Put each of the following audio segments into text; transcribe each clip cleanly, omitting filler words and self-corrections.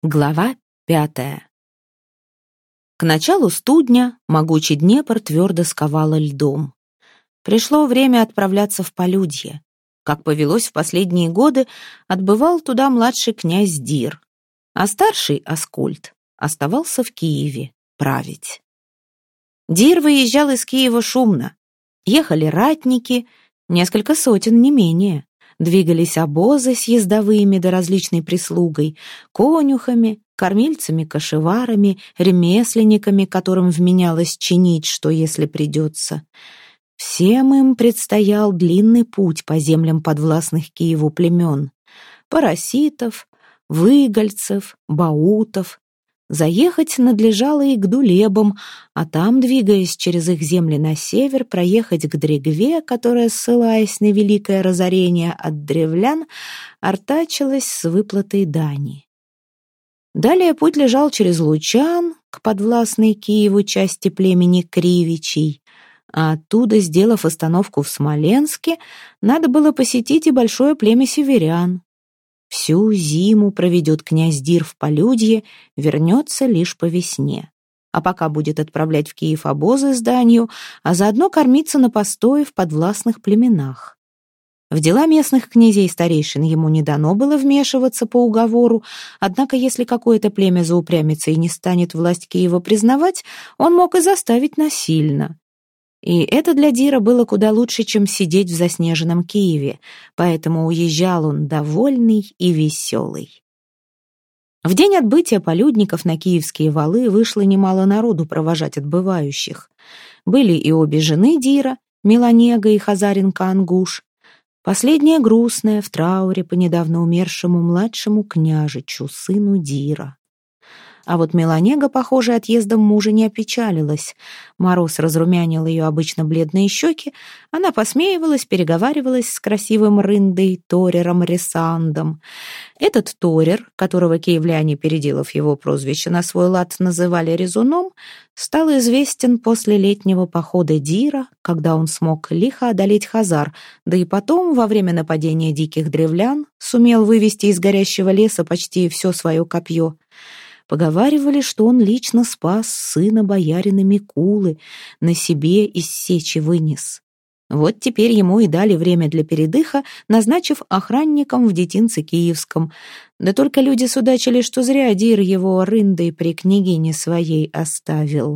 Глава 5. К началу студня могучий Днепр твердо сковало льдом. Пришло время отправляться в полюдье. Как повелось в последние годы, отбывал туда младший князь Дир, а старший Аскольд оставался в Киеве править. Дир выезжал из Киева шумно. Ехали ратники, несколько сотен, не менее. Двигались обозы с ездовыми да различной прислугой, конюхами, кормильцами-кошеварами, ремесленниками, которым вменялось чинить, что если придется. Всем им предстоял длинный путь по землям подвластных Киеву племен. Параситов, выгольцев, баутов. Заехать надлежало и к Дулебам, а там, двигаясь через их земли на север, проехать к Дрегве, которая, ссылаясь на великое разорение от древлян, артачилась с выплатой дани. Далее путь лежал через Лучан к подвластной Киеву части племени Кривичей, а оттуда, сделав остановку в Смоленске, надо было посетить и большое племя северян. Всю зиму проведет князь Дир в полюдье, вернется лишь по весне. А пока будет отправлять в Киев обозы с данью, а заодно кормиться на постое в подвластных племенах. В дела местных князей старейшин ему не дано было вмешиваться по уговору, однако если какое-то племя заупрямится и не станет власть Киева признавать, он мог и заставить насильно. И это для Дира было куда лучше, чем сидеть в заснеженном Киеве, поэтому уезжал он довольный и веселый. В день отбытия полюдников на киевские валы вышло немало народу провожать отбывающих. Были и обе жены Дира, Меланега и Хазаренко Ангуш. Последняя грустная, в трауре по недавно умершему младшему княжичу, сыну Дира. А вот Меланега, похоже, отъездом мужа не опечалилась. Мороз разрумянил ее обычно бледные щеки. Она посмеивалась, переговаривалась с красивым рындой Торером Ресандом. Этот Торер, которого киевляне, переделав его прозвище на свой лад, называли Резуном, стал известен после летнего похода Дира, когда он смог лихо одолеть Хазар, да и потом, во время нападения диких древлян, сумел вывести из горящего леса почти все свое копье. Поговаривали, что он лично спас сына боярина Микулы, на себе из сечи вынес. Вот теперь ему и дали время для передыха, назначив охранником в детинце Киевском. Да только люди судачили, что зря Дир его рындой при княгине своей оставил.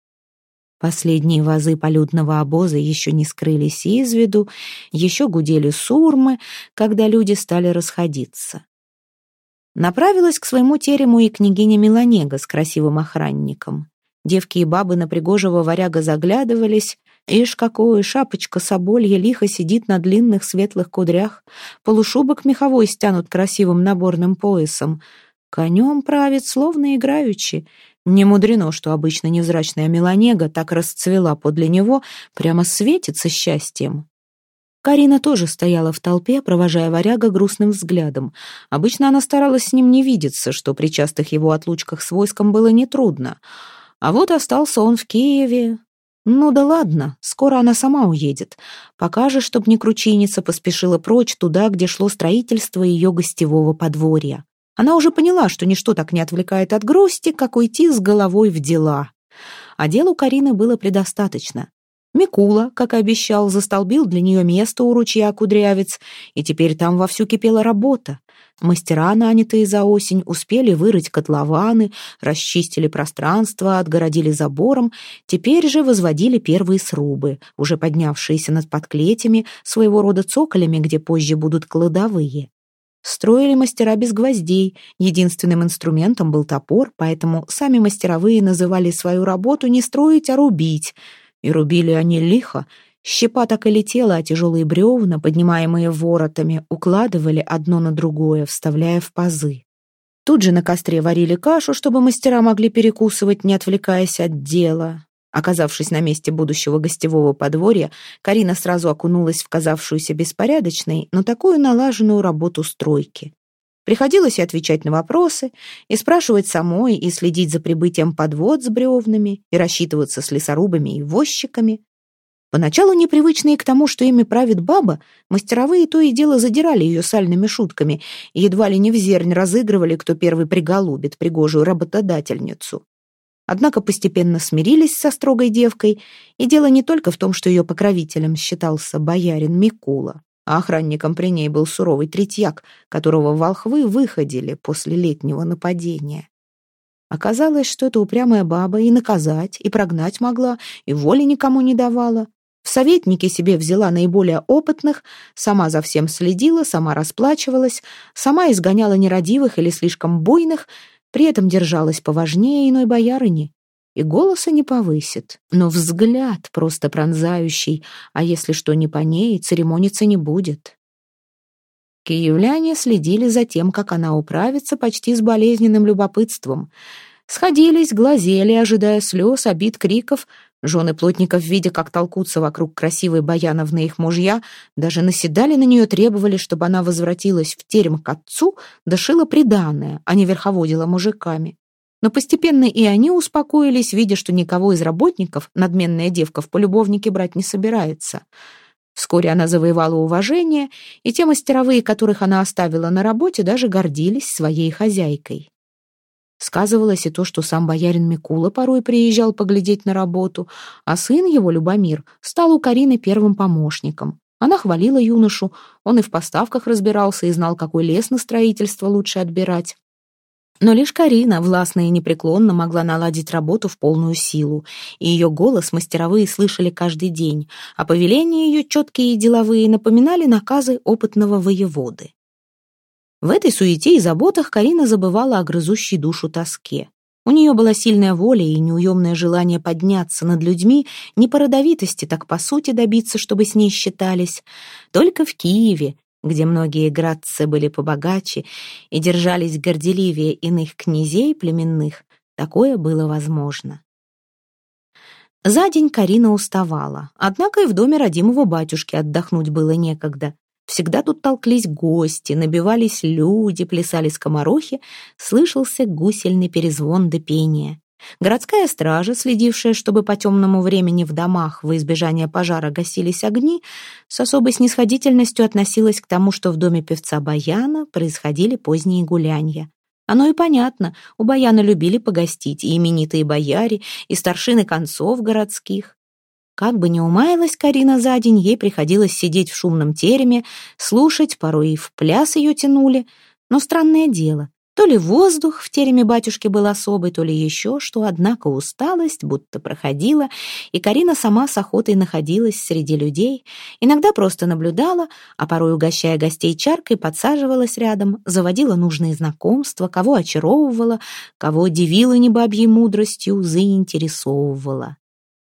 Последние вазы полюдного обоза еще не скрылись из виду, еще гудели сурмы, когда люди стали расходиться. Направилась к своему терему и княгиня Меланега с красивым охранником. Девки и бабы на пригожего варяга заглядывались. Ишь, какое шапочка соболья лихо сидит на длинных светлых кудрях, полушубок меховой стянут красивым наборным поясом. Конем правит, словно играючи. Не мудрено, что обычно невзрачная Меланега так расцвела подле него, прямо светится счастьем. Карина тоже стояла в толпе, провожая варяга грустным взглядом. Обычно она старалась с ним не видеться, что при частых его отлучках с войском было нетрудно. А вот остался он в Киеве. Ну да ладно, скоро она сама уедет. Пока же, чтоб не кручиница, поспешила прочь туда, где шло строительство ее гостевого подворья. Она уже поняла, что ничто так не отвлекает от грусти, как уйти с головой в дела. А дел у Карины было предостаточно. Микула, как и обещал, застолбил для нее место у ручья Кудрявец, и теперь там вовсю кипела работа. Мастера, нанятые за осень, успели вырыть котлованы, расчистили пространство, отгородили забором, теперь же возводили первые срубы, уже поднявшиеся над подклетями, своего рода цоколями, где позже будут кладовые. Строили мастера без гвоздей, единственным инструментом был топор, поэтому сами мастеровые называли свою работу не строить, а рубить. И рубили они лихо, щепа так и летела, а тяжелые бревна, поднимаемые воротами, укладывали одно на другое, вставляя в пазы. Тут же на костре варили кашу, чтобы мастера могли перекусывать, не отвлекаясь от дела. Оказавшись на месте будущего гостевого подворья, Карина сразу окунулась в казавшуюся беспорядочной, но такую налаженную работу стройки. Приходилось и отвечать на вопросы, и спрашивать самой, и следить за прибытием подвод с бревнами, и рассчитываться с лесорубами и возчиками. Поначалу непривычные к тому, что ими правит баба, мастеровые то и дело задирали ее сальными шутками и едва ли не взернь разыгрывали, кто первый приголубит пригожую работодательницу. Однако постепенно смирились со строгой девкой, и дело не только в том, что ее покровителем считался боярин Микула, а охранником при ней был суровый третьяк, которого волхвы выходили после летнего нападения. Оказалось, что эта упрямая баба и наказать, и прогнать могла, и воли никому не давала. В советники себе взяла наиболее опытных, сама за всем следила, сама расплачивалась, сама изгоняла нерадивых или слишком буйных, при этом держалась поважнее иной боярыни. И голоса не повысит, но взгляд просто пронзающий, а если что не по ней, церемониться не будет. Киевляне следили за тем, как она управится, почти с болезненным любопытством. Сходились, глазели, ожидая слез, обид, криков. Жены плотников, видя, как толкутся вокруг красивой Баяновны их мужья, даже наседали на нее, требовали, чтобы она возвратилась в терем к отцу, дошила приданое, а не верховодила мужиками. Но постепенно и они успокоились, видя, что никого из работников надменная девка в полюбовнике брать не собирается. Вскоре она завоевала уважение, и те мастеровые, которых она оставила на работе, даже гордились своей хозяйкой. Сказывалось и то, что сам боярин Микула порой приезжал поглядеть на работу, а сын его, Любомир, стал у Карины первым помощником. Она хвалила юношу, он и в поставках разбирался и знал, какой лес на строительство лучше отбирать. Но лишь Карина, властно и непреклонно, могла наладить работу в полную силу, и ее голос мастеровые слышали каждый день, а повеления ее, четкие и деловые, напоминали наказы опытного воеводы. В этой суете и заботах Карина забывала о грызущей душу тоске. У нее была сильная воля и неуемное желание подняться над людьми, не по родовитости, так по сути добиться, чтобы с ней считались. Только в Киеве, где многие градцы были побогаче и держались горделивее иных князей племенных, такое было возможно. За день Карина уставала, однако и в доме родимого батюшки отдохнуть было некогда. Всегда тут толклись гости, набивались люди, плясали скоморохи, слышался гусельный перезвон да пение. Городская стража, следившая, чтобы по темному времени в домах во избежание пожара гасились огни, с особой снисходительностью относилась к тому, что в доме певца Баяна происходили поздние гулянья. Оно и понятно, у Баяна любили погостить и именитые бояре, и старшины концов городских. Как бы ни умаялась Карина за день, ей приходилось сидеть в шумном тереме, слушать, порой и в пляс ее тянули. Но странное дело, то ли воздух в тереме батюшки был особый, то ли еще что, однако усталость будто проходила, и Карина сама с охотой находилась среди людей, иногда просто наблюдала, а порой, угощая гостей чаркой, подсаживалась рядом, заводила нужные знакомства, кого очаровывала, кого дивила небабьей мудростью, заинтересовывала.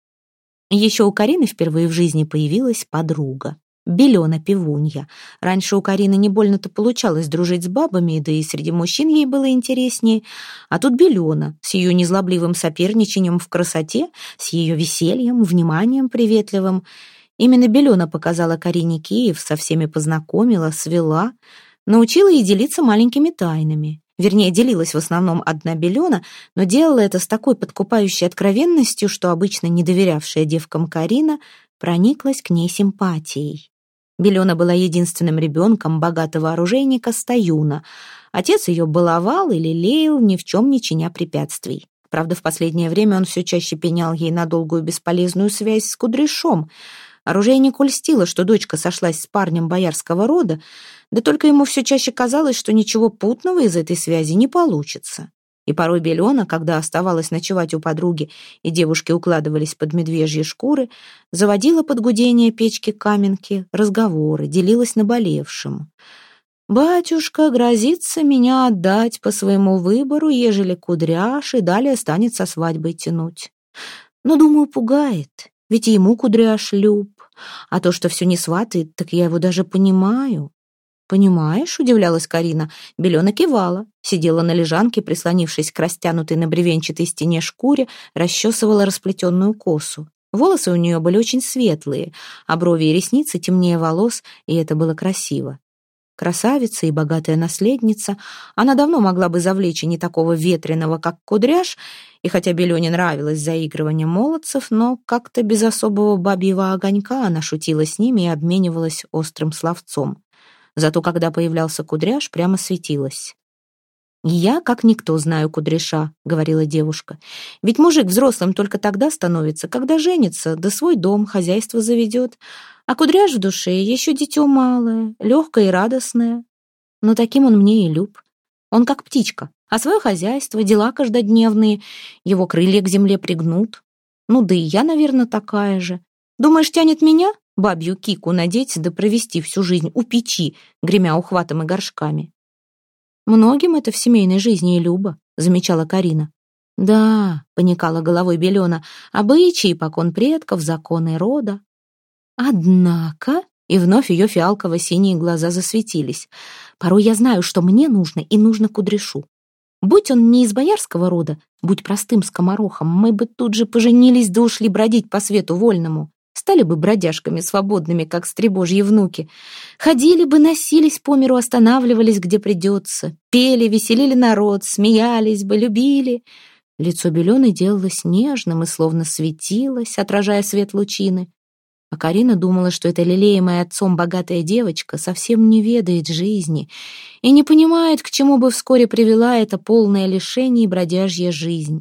Еще у Карины впервые в жизни появилась подруга. Белена-певунья. Раньше у Карины не больно-то получалось дружить с бабами, да и среди мужчин ей было интереснее. А тут Белена с ее незлобливым соперничанием в красоте, с ее весельем, вниманием приветливым. Именно Белена показала Карине Киев, со всеми познакомила, свела, научила ей делиться маленькими тайнами. Вернее, делилась в основном одна Белена, но делала это с такой подкупающей откровенностью, что обычно не доверявшая девкам Карина прониклась к ней симпатией. Белена была единственным ребенком богатого оружейника Стаюна. Отец ее баловал и лелеял, ни в чем не чиня препятствий. Правда, в последнее время он все чаще пенял ей на долгую бесполезную связь с Кудряшом. Оружейнику льстило, что дочка сошлась с парнем боярского рода, да только ему все чаще казалось, что ничего путного из этой связи не получится. И порой Белена, когда оставалась ночевать у подруги, и девушки укладывались под медвежьи шкуры, заводила под гудение печки-каменки разговоры, делилась наболевшим. «Батюшка грозится меня отдать по своему выбору, ежели Кудряш и далее станет со свадьбой тянуть. Но, думаю, пугает, ведь и ему Кудряш люб. А то, что все не сватает, так я его даже понимаю». «Понимаешь?» — удивлялась Карина. Белена кивала, сидела на лежанке, прислонившись к растянутой на бревенчатой стене шкуре, расчесывала расплетенную косу. Волосы у нее были очень светлые, а брови и ресницы темнее волос, и это было красиво. Красавица и богатая наследница, она давно могла бы завлечь и не такого ветреного, как Кудряш, и хотя Белёне нравилось заигрывание молодцев, но как-то без особого бабьего огонька она шутила с ними и обменивалась острым словцом. Зато когда появлялся Кудряш, прямо светилась. «Я, как никто, знаю Кудряша», — говорила девушка. «Ведь мужик взрослым только тогда становится, когда женится, да свой дом, хозяйство заведет. А Кудряш в душе еще дитё малое, легкое и радостное. Но таким он мне и люб. Он как птичка, а свое хозяйство, дела каждодневные, его крылья к земле пригнут. Ну да и я, наверное, такая же. Думаешь, тянет меня, бабью кику, надеть да провести всю жизнь у печи, гремя ухватом и горшками?» «Многим это в семейной жизни и любо», — замечала Карина. «Да», — поникала головой Белена, — «обычаи, покон предков, законы рода». «Однако...» — и вновь ее фиалково-синие глаза засветились. «Порой я знаю, что мне нужно, и нужно Кудряшу. Будь он не из боярского рода, будь простым скоморохом, мы бы тут же поженились да ушли бродить по свету вольному. Стали бы бродяжками свободными, как стребожьи внуки. Ходили бы, носились по миру, останавливались, где придется. Пели, веселили народ, смеялись бы, любили». Лицо Белены делалось нежным и словно светилось, отражая свет лучины. А Карина думала, что эта лелеемая отцом богатая девочка совсем не ведает жизни и не понимает, к чему бы вскоре привела эта полная лишений бродяжья жизнь.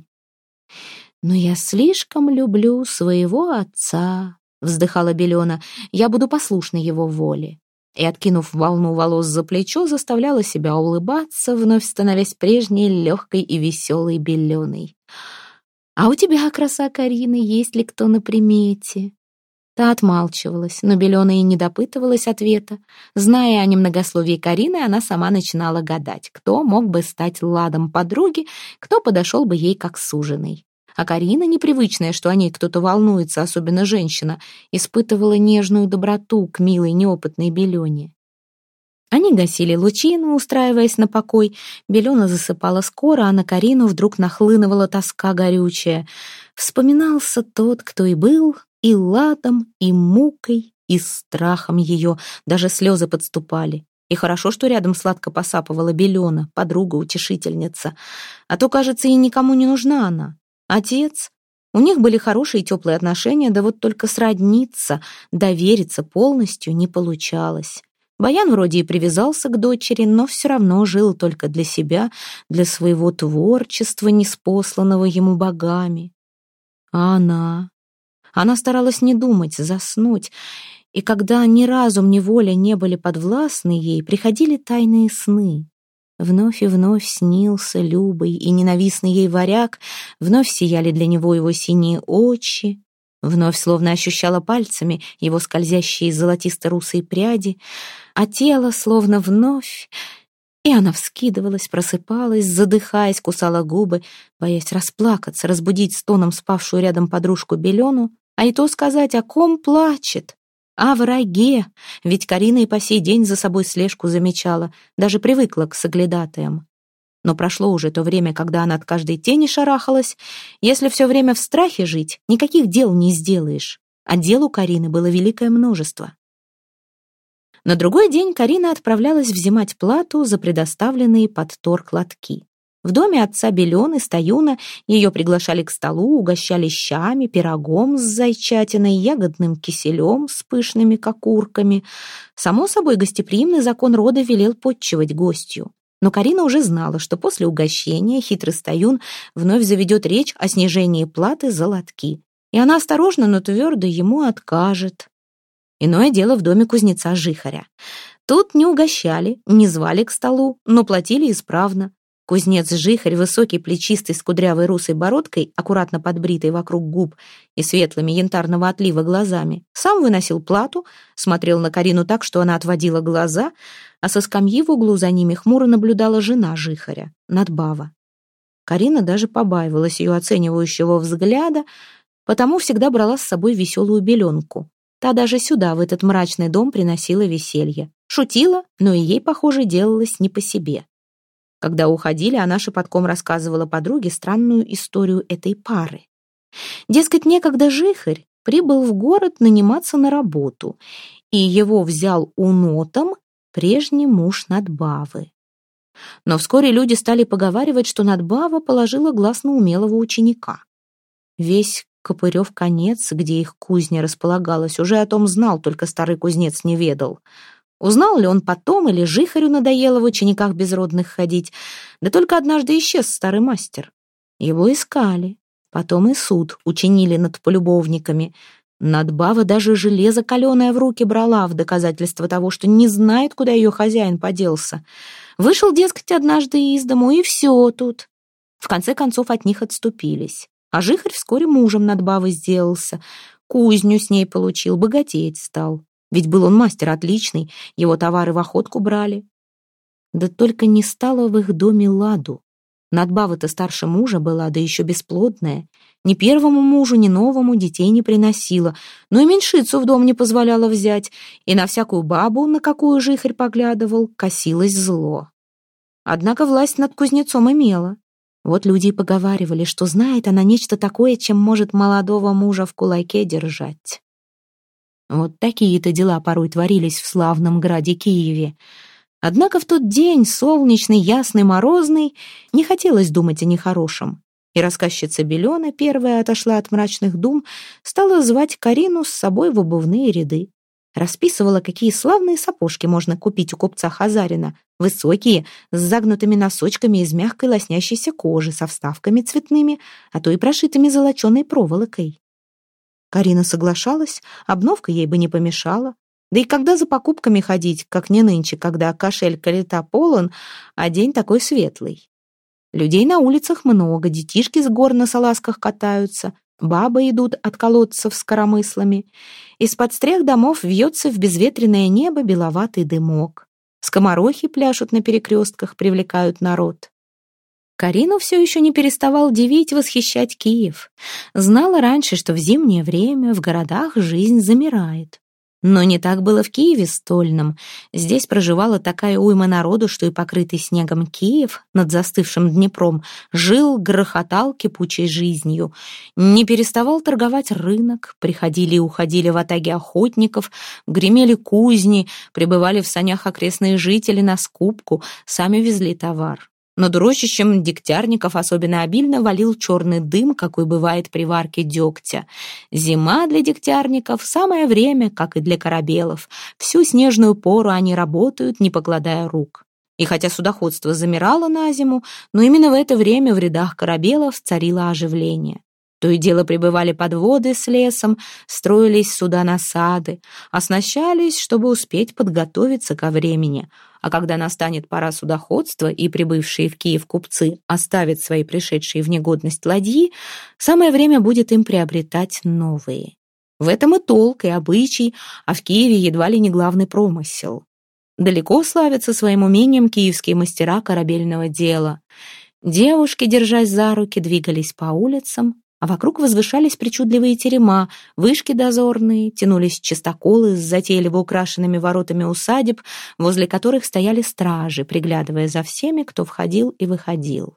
«Но я слишком люблю своего отца», — вздыхала Белена, — «я буду послушна его воле». И, откинув волну волос за плечо, заставляла себя улыбаться, вновь становясь прежней легкой и веселой Беленой. «А у тебя, краса Карина, есть ли кто на примете?» Та отмалчивалась, но Белена и не допытывалась ответа. Зная о немногословии Карины, она сама начинала гадать, кто мог бы стать ладом подруги, кто подошел бы ей как суженый. А Карина, непривычная, что о ней кто-то волнуется, особенно женщина, испытывала нежную доброту к милой неопытной Белене. Они гасили лучину, устраиваясь на покой. Белена засыпала скоро, а на Карину вдруг нахлынывала тоска горючая. Вспоминался тот, кто и был, и ладом, и мукой, и страхом ее. Даже слезы подступали. И хорошо, что рядом сладко посапывала Белена, подруга-утешительница. А то, кажется, и никому не нужна она. Отец. У них были хорошие и теплые отношения, да вот только сродниться, довериться полностью не получалось. Баян вроде и привязался к дочери, но все равно жил только для себя, для своего творчества, неспосланного ему богами. А она старалась не думать, заснуть, и когда ни разум, ни воля не были подвластны ей, приходили тайные сны. Вновь и вновь снился Любой и ненавистный ей варяг, вновь сияли для него его синие очи, вновь словно ощущала пальцами его скользящие золотисто-русые пряди, а тело словно вновь... И она вскидывалась, просыпалась, задыхаясь, кусала губы, боясь расплакаться, разбудить стоном спавшую рядом подружку Белену, а и то сказать, о ком плачет. О враге, ведь Карина и по сей день за собой слежку замечала, даже привыкла к соглядатаям. Но прошло уже то время, когда она от каждой тени шарахалась. Если все время в страхе жить, никаких дел не сделаешь. А дел у Карины было великое множество. На другой день Карина отправлялась взимать плату за предоставленные под торг лотки. В доме отца Белены, Стоюна, ее приглашали к столу, угощали щами, пирогом с зайчатиной, ягодным киселем с пышными кокурками. Само собой, гостеприимный закон рода велел подчивать гостью. Но Карина уже знала, что после угощения хитрый Стоюн вновь заведет речь о снижении платы за лотки. И она осторожно, но твердо ему откажет. Иное дело в доме кузнеца Жихаря. Тут не угощали, не звали к столу, но платили исправно. Кузнец Жихарь, высокий, плечистый, с кудрявой русой бородкой, аккуратно подбритой вокруг губ и светлыми янтарного отлива глазами, сам выносил плату, смотрел на Карину так, что она отводила глаза, а со скамьи в углу за ними хмуро наблюдала жена Жихаря, Надбава. Карина даже побаивалась ее оценивающего взгляда, потому всегда брала с собой веселую Беленку. Та даже сюда, в этот мрачный дом, приносила веселье. Шутила, но и ей, похоже, делалось не по себе. Когда уходили, она шепотком рассказывала подруге странную историю этой пары. Дескать, некогда Жихарь прибыл в город наниматься на работу, и его взял унотом прежний муж Надбавы. Но вскоре люди стали поговаривать, что Надбава положила глаз на умелого ученика. Весь Копырев конец, где их кузня располагалась, уже о том знал, только старый кузнец не ведал. Узнал ли он потом, или жихарю надоело в учениках безродных ходить, да только однажды исчез старый мастер. Его искали, потом и суд учинили над полюбовниками. Надбава даже железо каленое в руки брала в доказательство того, что не знает, куда ее хозяин поделся. Вышел, дескать, однажды из дому, и все тут. В конце концов от них отступились. А жихарь вскоре мужем Надбавы сделался. Кузню с ней получил, богатеть стал. Ведь был он мастер отличный, его товары в охотку брали. Да только не стало в их доме ладу. Надбава-то старше мужа была, да еще бесплодная. Ни первому мужу, ни новому детей не приносила, но и меньшицу в дом не позволяла взять, и на всякую бабу, на какую жихарь поглядывал, косилось зло. Однако власть над кузнецом имела. Вот люди и поговаривали, что знает она нечто такое, чем может молодого мужа в кулаке держать. Вот такие-то дела порой творились в славном граде Киеве. Однако в тот день, солнечный, ясный, морозный, не хотелось думать о нехорошем. И рассказчица Белена, первая отошла от мрачных дум, стала звать Карину с собой в обувные ряды. Расписывала, какие славные сапожки можно купить у купца Хазарина. Высокие, с загнутыми носочками из мягкой лоснящейся кожи, со вставками цветными, а то и прошитыми золоченой проволокой. Карина соглашалась, обновка ей бы не помешала. Да и когда за покупками ходить, как не нынче, когда кошель калита полон, а день такой светлый. Людей на улицах много, детишки с гор на салазках катаются, бабы идут от колодцев с коромыслами. Из-под стрех домов вьется в безветренное небо беловатый дымок. Скоморохи пляшут на перекрестках, привлекают народ. Карину все еще не переставал дивить, восхищать Киев. Знала раньше, что в зимнее время в городах жизнь замирает. Но не так было в Киеве стольном. Здесь проживала такая уйма народу, что и покрытый снегом Киев над застывшим Днепром жил, грохотал кипучей жизнью. Не переставал торговать рынок, приходили и уходили ватаги охотников, гремели кузни, прибывали в санях окрестные жители на скупку, сами везли товар. Над урочищем дегтярников особенно обильно валил черный дым, какой бывает при варке дегтя. Зима для дегтярников — самое время, как и для корабелов. Всю снежную пору они работают, не покладая рук. И хотя судоходство замирало на зиму, но именно в это время в рядах корабелов царило оживление. То и дело прибывали подводы с лесом, строились суда-насады, оснащались, чтобы успеть подготовиться ко времени. А когда настанет пора судоходства и прибывшие в Киев купцы оставят свои пришедшие в негодность ладьи, самое время будет им приобретать новые. В этом и толк, и обычай, а в Киеве едва ли не главный промысел. Далеко славятся своим умением киевские мастера корабельного дела. Девушки, держась за руки, двигались по улицам, а вокруг возвышались причудливые терема, вышки дозорные, тянулись чистоколы с затейливо украшенными воротами усадеб, возле которых стояли стражи, приглядывая за всеми, кто входил и выходил.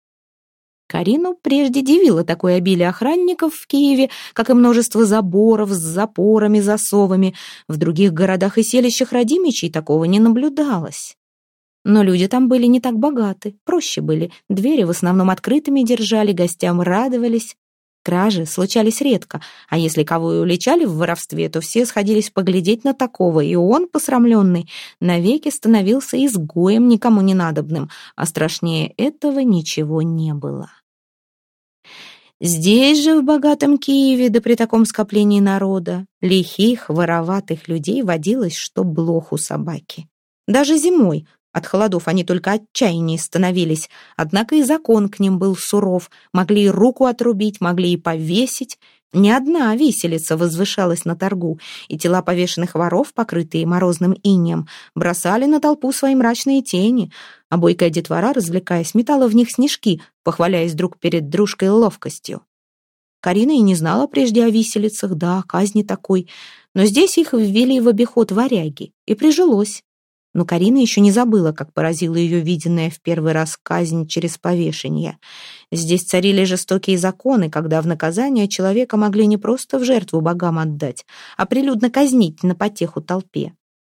Карину прежде дивило такое обилие охранников в Киеве, как и множество заборов с запорами, засовами. В других городах и селищах родимичей такого не наблюдалось. Но люди там были не так богаты, проще были, двери в основном открытыми держали, гостям радовались. Кражи случались редко, а если кого и уличали в воровстве, то все сходились поглядеть на такого, и он, посрамленный, навеки становился изгоем никому не надобным, а страшнее этого ничего не было. Здесь же, в богатом Киеве, да при таком скоплении народа, лихих, вороватых людей водилось, что блох у собаки. Даже зимой. От холодов они только отчаяннее становились, однако и закон к ним был суров, могли и руку отрубить, могли и повесить. Ни одна виселица возвышалась на торгу, и тела повешенных воров, покрытые морозным инеем, бросали на толпу свои мрачные тени, а бойкая детвора, развлекаясь, метала в них снежки, похваляясь друг перед дружкой ловкостью. Карина и не знала прежде о виселицах, да, о казни такой, но здесь их ввели в обиход варяги, и прижилось. Но Карина еще не забыла, как поразила ее виденная в первый раз казнь через повешение. Здесь царили жестокие законы, когда в наказание человека могли не просто в жертву богам отдать, а прилюдно казнить на потеху толпе.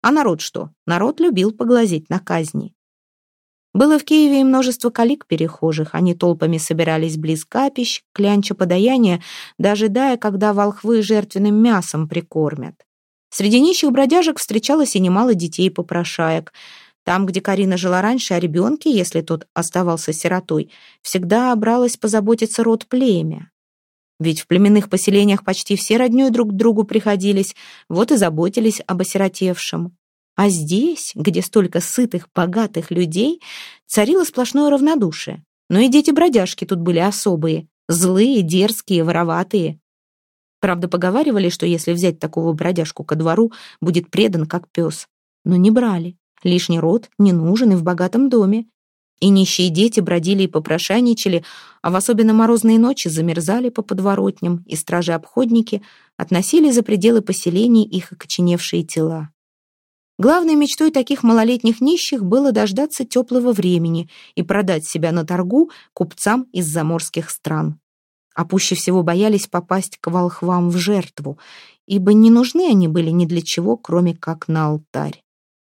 А народ что? Народ любил поглазеть на казни. Было в Киеве и множество калик перехожих. Они толпами собирались близ капищ, клянча подаяния, дожидая, когда волхвы жертвенным мясом прикормят. Среди нищих бродяжек встречалось и немало детей-попрошаек. Там, где Карина жила раньше, о ребенке, если тот оставался сиротой, всегда бралось позаботиться род племя. Ведь в племенных поселениях почти все роднёй друг к другу приходились, вот и заботились об осиротевшем. А здесь, где столько сытых, богатых людей, царило сплошное равнодушие. Но и дети-бродяжки тут были особые, злые, дерзкие, вороватые. Правда, поговаривали, что если взять такого бродяжку ко двору, будет предан как пес. Но не брали. Лишний род не нужен и в богатом доме. И нищие дети бродили и попрошайничали, а в особенно морозные ночи замерзали по подворотням, и стражи-обходники относили за пределы поселений их окоченевшие тела. Главной мечтой таких малолетних нищих было дождаться теплого времени и продать себя на торгу купцам из заморских стран. А пуще всего боялись попасть к волхвам в жертву, ибо не нужны они были ни для чего, кроме как на алтарь.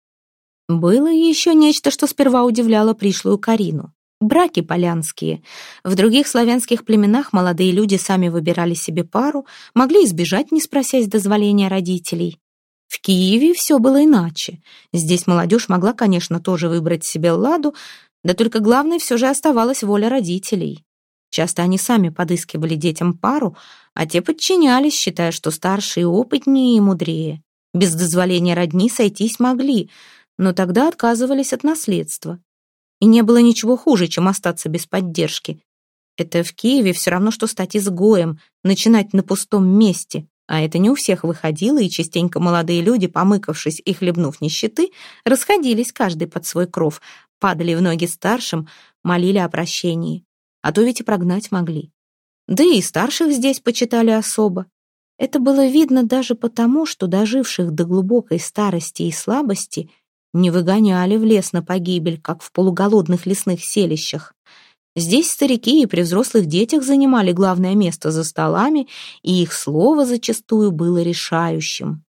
Было еще нечто, что сперва удивляло пришлую Карину. Браки полянские. В других славянских племенах молодые люди сами выбирали себе пару, могли избежать, не спросясь дозволения родителей. В Киеве все было иначе. Здесь молодежь могла, конечно, тоже выбрать себе ладу, да только главной все же оставалась воля родителей. Часто они сами подыскивали детям пару, а те подчинялись, считая, что старше и опытнее и мудрее. Без дозволения родни сойтись могли, но тогда отказывались от наследства. И не было ничего хуже, чем остаться без поддержки. Это в Киеве все равно, что стать изгоем, начинать на пустом месте. А это не у всех выходило, и частенько молодые люди, помыкавшись и хлебнув нищеты, расходились каждый под свой кров, падали в ноги старшим, молили о прощении. А то ведь и прогнать могли. Да и старших здесь почитали особо. Это было видно даже потому, что доживших до глубокой старости и слабости не выгоняли в лес на погибель, как в полуголодных лесных селищах. Здесь старики и при взрослых детях занимали главное место за столами, и их слово зачастую было решающим.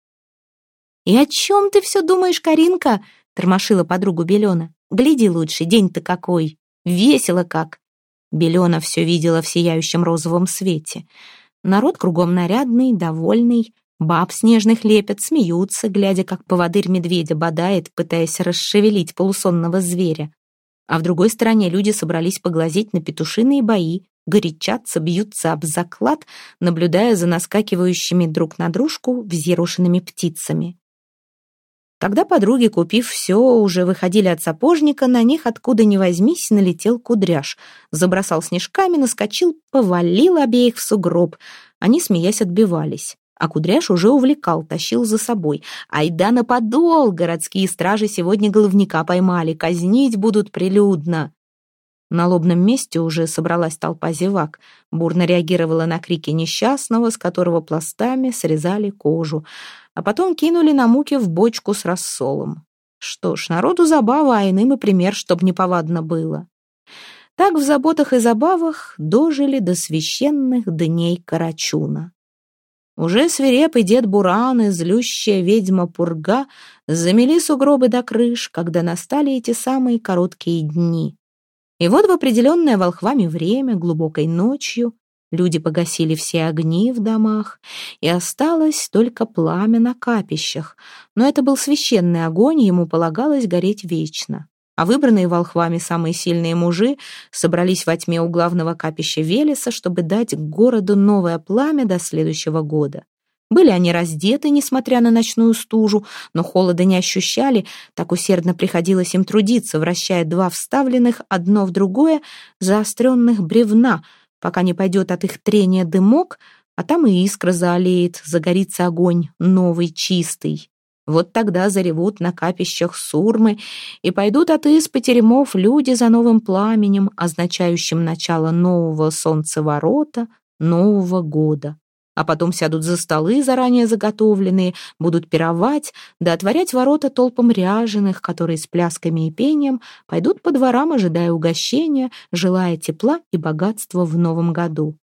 «И о чем ты все думаешь, Каринка?» — тормошила подругу Белена. «Гляди лучше, день-то какой! Весело как!» Белена все видела в сияющем розовом свете. Народ кругом нарядный, довольный, баб снежных лепят, смеются, глядя, как поводырь медведя бодает, пытаясь расшевелить полусонного зверя. А в другой стороне люди собрались поглазеть на петушиные бои, горячатся, бьются об заклад, наблюдая за наскакивающими друг на дружку взъерошенными птицами. Когда подруги, купив все, уже выходили от сапожника, на них откуда ни возьмись налетел кудряш, забросал снежками, наскочил, повалил обеих в сугроб. Они, смеясь, отбивались. А кудряш уже увлекал, тащил за собой. «Айда на подол! Городские стражи сегодня головника поймали, казнить будут прилюдно!» На лобном месте уже собралась толпа зевак, бурно реагировала на крики несчастного, с которого пластами срезали кожу, а потом кинули на муки в бочку с рассолом. Что ж, народу забава, а иным и пример, чтоб неповадно было. Так в заботах и забавах дожили до священных дней Карачуна. Уже свирепый дед Буран и злющая ведьма Пурга замели сугробы до крыш, когда настали эти самые короткие дни. И вот в определенное волхвами время, глубокой ночью, люди погасили все огни в домах, и осталось только пламя на капищах, но это был священный огонь, ему полагалось гореть вечно. А выбранные волхвами самые сильные мужи собрались во тьме у главного капища Велеса, чтобы дать городу новое пламя до следующего года. Были они раздеты, несмотря на ночную стужу, но холода не ощущали, так усердно приходилось им трудиться, вращая два вставленных одно в другое заостренных бревна, пока не пойдет от их трения дымок, а там и искра заолеет, загорится огонь новый, чистый. Вот тогда заревут на капищах сурмы, и пойдут от исп и теремов люди за новым пламенем, означающим начало нового солнцеворота, Нового года. А потом сядут за столы, заранее заготовленные, будут пировать, да отворять ворота толпам ряженых, которые с плясками и пением пойдут по дворам, ожидая угощения, желая тепла и богатства в новом году.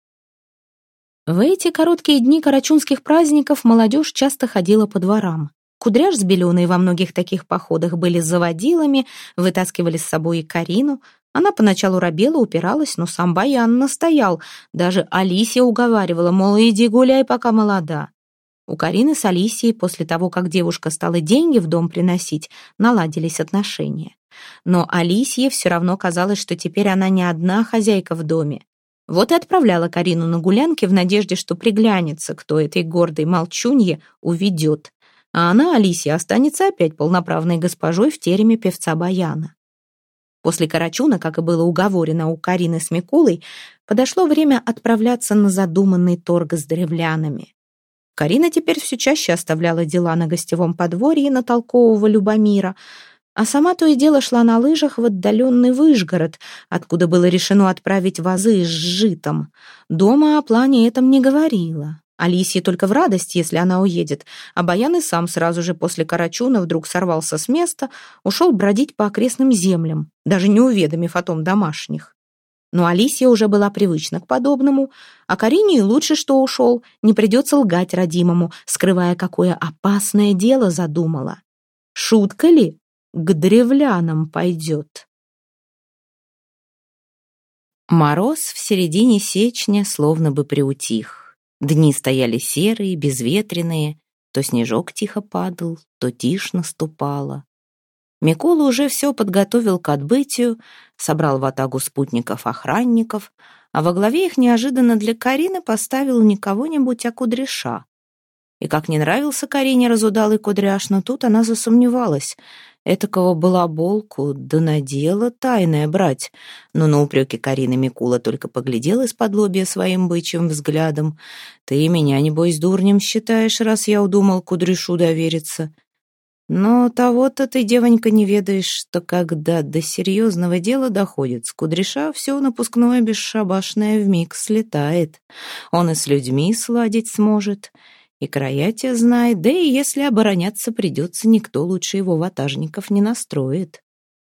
В эти короткие дни карачунских праздников молодежь часто ходила по дворам. Кудряш с Беленой во многих таких походах были заводилами, вытаскивали с собой и Карину. Она поначалу робела, упиралась, но сам Баян настоял. Даже Алисия уговаривала, мол, иди гуляй, пока молода. У Карины с Алисией после того, как девушка стала деньги в дом приносить, наладились отношения. Но Алисии все равно казалось, что теперь она не одна хозяйка в доме. Вот и отправляла Карину на гулянки в надежде, что приглянется, кто этой гордой молчунье уведет. А она, Алисия, останется опять полноправной госпожой в тереме певца Баяна. После Карачуна, как и было уговорено у Карины с Микулой, подошло время отправляться на задуманный торг с древлянами. Карина теперь все чаще оставляла дела на гостевом подворье на толкового Любомира, а сама то и дело шла на лыжах в отдаленный Выжгород, откуда было решено отправить вазы с житом. Дома о плане этом не говорила. Алисье только в радость, если она уедет, а Баян и сам сразу же после Карачуна вдруг сорвался с места, ушел бродить по окрестным землям, даже не уведомив о том домашних. Но Алисия уже была привычна к подобному, а Карине и лучше, что ушел, не придется лгать родимому, скрывая, какое опасное дело задумала. Шутка ли? К древлянам пойдет. Мороз в середине сечня словно бы приутих. Дни стояли серые, безветренные, то снежок тихо падал, то тишь наступала. Микола уже все подготовил к отбытию, собрал ватагу спутников-охранников, а во главе их неожиданно для Карины поставил не кого-нибудь, а Кудряша. И как не нравился Карине разудалый Кудряш, но тут она засомневалась. Этакого балаболку, да на дело тайное брать. Но на упреки Карины Микула только поглядел из-под лобья своим бычьим взглядом. «Ты меня, небось, дурнем считаешь, раз я удумал Кудряшу довериться. Но того-то ты, девонька, не ведаешь, что когда до серьезного дела доходит, с Кудряша все напускное бесшабашное вмиг слетает. Он и с людьми сладить сможет, и края те знает, да и если обороняться придется, никто лучше его ватажников не настроит».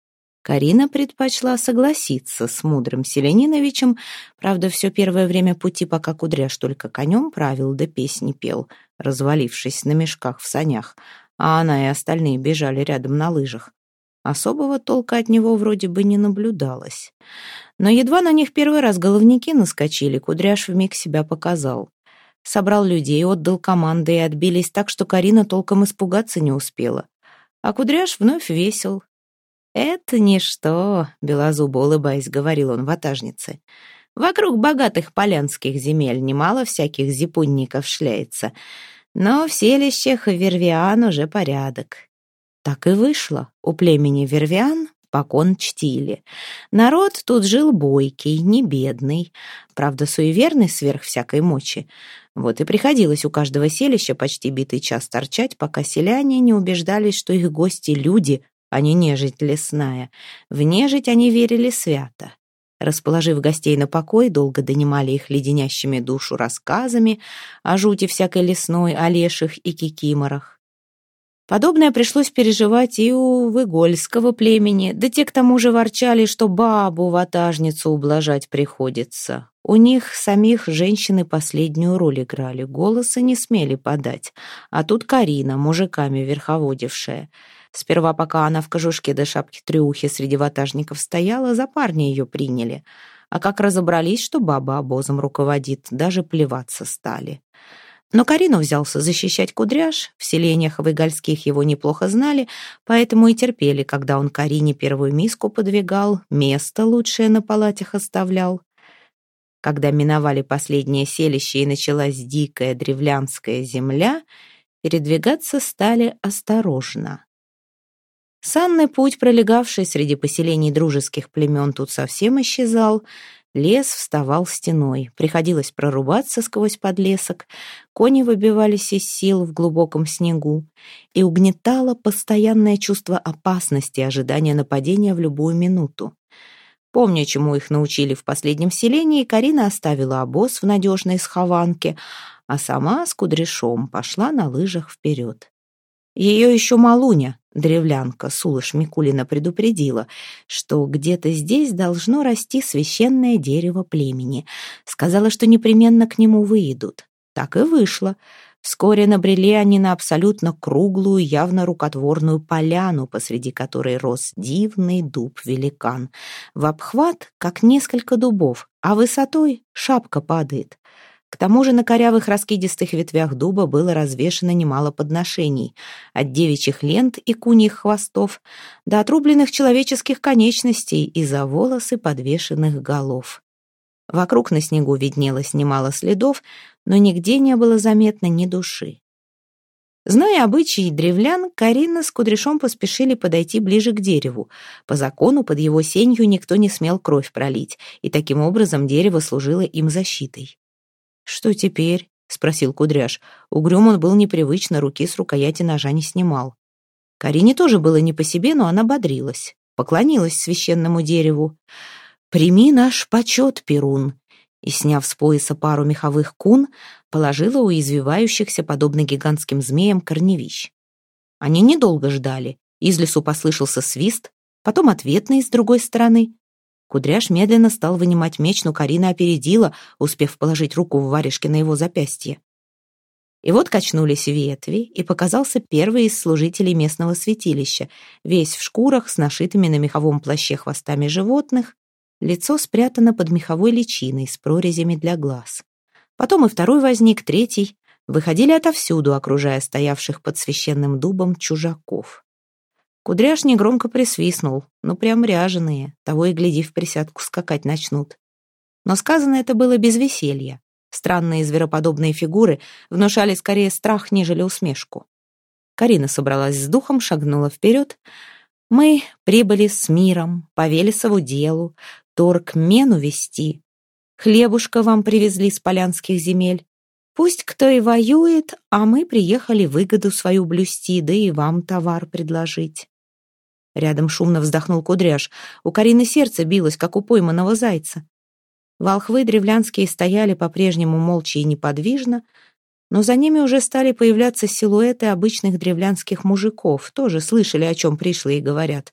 Карина предпочла согласиться с мудрым Селяниновичем, правда, все первое время пути, пока Кудряш только конем правил да песни пел, развалившись на мешках в санях, а она и остальные бежали рядом на лыжах. Особого толка от него вроде бы не наблюдалось. Но едва на них первый раз головники наскочили, Кудряш вмиг себя показал. Собрал людей, отдал команды, и отбились так, что Карина толком испугаться не успела. А Кудряш вновь весел. «Это ничто», — белозубо улыбаясь, говорил он ватажнице. «Вокруг богатых полянских земель немало всяких зипунников шляется, но в селищах Вервиан уже порядок». Так и вышло. У племени Вервиан покон чтили. Народ тут жил бойкий, не бедный, правда, суеверный сверх всякой мочи. Вот и приходилось у каждого селища почти битый час торчать, пока селяне не убеждались, что их гости — люди, а не нежить лесная. В нежить они верили свято. Расположив гостей на покой, долго донимали их леденящими душу рассказами о жути всякой лесной, о леших и кикиморах. Подобное пришлось переживать и у выгольского племени, да те к тому же ворчали, что бабу-ватажницу ублажать приходится. У них самих женщины последнюю роль играли, голоса не смели подать, а тут Карина, мужиками верховодившая. Сперва, пока она в кожушке да шапке-трюхе среди ватажников стояла, за парня ее приняли, а как разобрались, что баба обозом руководит, даже плеваться стали. Но Карину взялся защищать Кудряш, в селениях выгольских его неплохо знали, поэтому и терпели, когда он Карине первую миску подвигал, место лучшее на палатях оставлял. Когда миновали последнее селище и началась дикая древлянская земля, передвигаться стали осторожно. Санный путь, пролегавший среди поселений дружеских племен, тут совсем исчезал. Лес вставал стеной, приходилось прорубаться сквозь подлесок, кони выбивались из сил в глубоком снегу, и угнетало постоянное чувство опасности, ожидания нападения в любую минуту. Помня, чему их научили в последнем селении, Карина оставила обоз в надежной схованке, а сама с Кудряшом пошла на лыжах вперед. Ее еще Малуня, древлянка Сулыш Микулина, предупредила, что где-то здесь должно расти священное дерево племени. Сказала, что непременно к нему выйдут. Так и вышло. Вскоре набрели они на абсолютно круглую, явно рукотворную поляну, посреди которой рос дивный дуб-великан. В обхват, как несколько дубов, а высотой шапка падает. К тому же на корявых раскидистых ветвях дуба было развешано немало подношений, от девичьих лент и куньих хвостов до отрубленных человеческих конечностей и за волосы подвешенных голов. Вокруг на снегу виднелось немало следов, но нигде не было заметно ни души. Зная обычаи древлян, Карина с Кудряшом поспешили подойти ближе к дереву. По закону под его сенью никто не смел кровь пролить, и таким образом дерево служило им защитой. «Что теперь?» — спросил Кудряш. Угрюм он был непривычно, руки с рукояти ножа не снимал. Карине тоже было не по себе, но она бодрилась, поклонилась священному дереву. «Прими наш почет, Перун!» И, сняв с пояса пару меховых кун, положила у извивающихся, подобно гигантским змеям, корневищ. Они недолго ждали. Из лесу послышался свист, потом ответный с другой стороны. Кудряш медленно стал вынимать меч, но Карина опередила, успев положить руку в варежке на его запястье. И вот качнулись ветви, и показался первый из служителей местного святилища, весь в шкурах с нашитыми на меховом плаще хвостами животных, лицо спрятано под меховой личиной с прорезями для глаз. Потом и второй возник, третий. Выходили отовсюду, окружая стоявших под священным дубом чужаков. Кудряш негромко присвистнул, ну прям ряженые, того и гляди в присядку скакать начнут. Но сказано это было без веселья. Странные звероподобные фигуры внушали скорее страх, нежели усмешку. Карина собралась с духом, шагнула вперед. «Мы прибыли с миром, по Велесову делу, торг мену вести. Хлебушка вам привезли с полянских земель. Пусть кто и воюет, а мы приехали выгоду свою блюсти, да и вам товар предложить». Рядом шумно вздохнул Кудряш. У Карины сердце билось, как у пойманного зайца. Волхвы древлянские стояли по-прежнему молча и неподвижно, но за ними уже стали появляться силуэты обычных древлянских мужиков, тоже слышали, о чем пришлые говорят.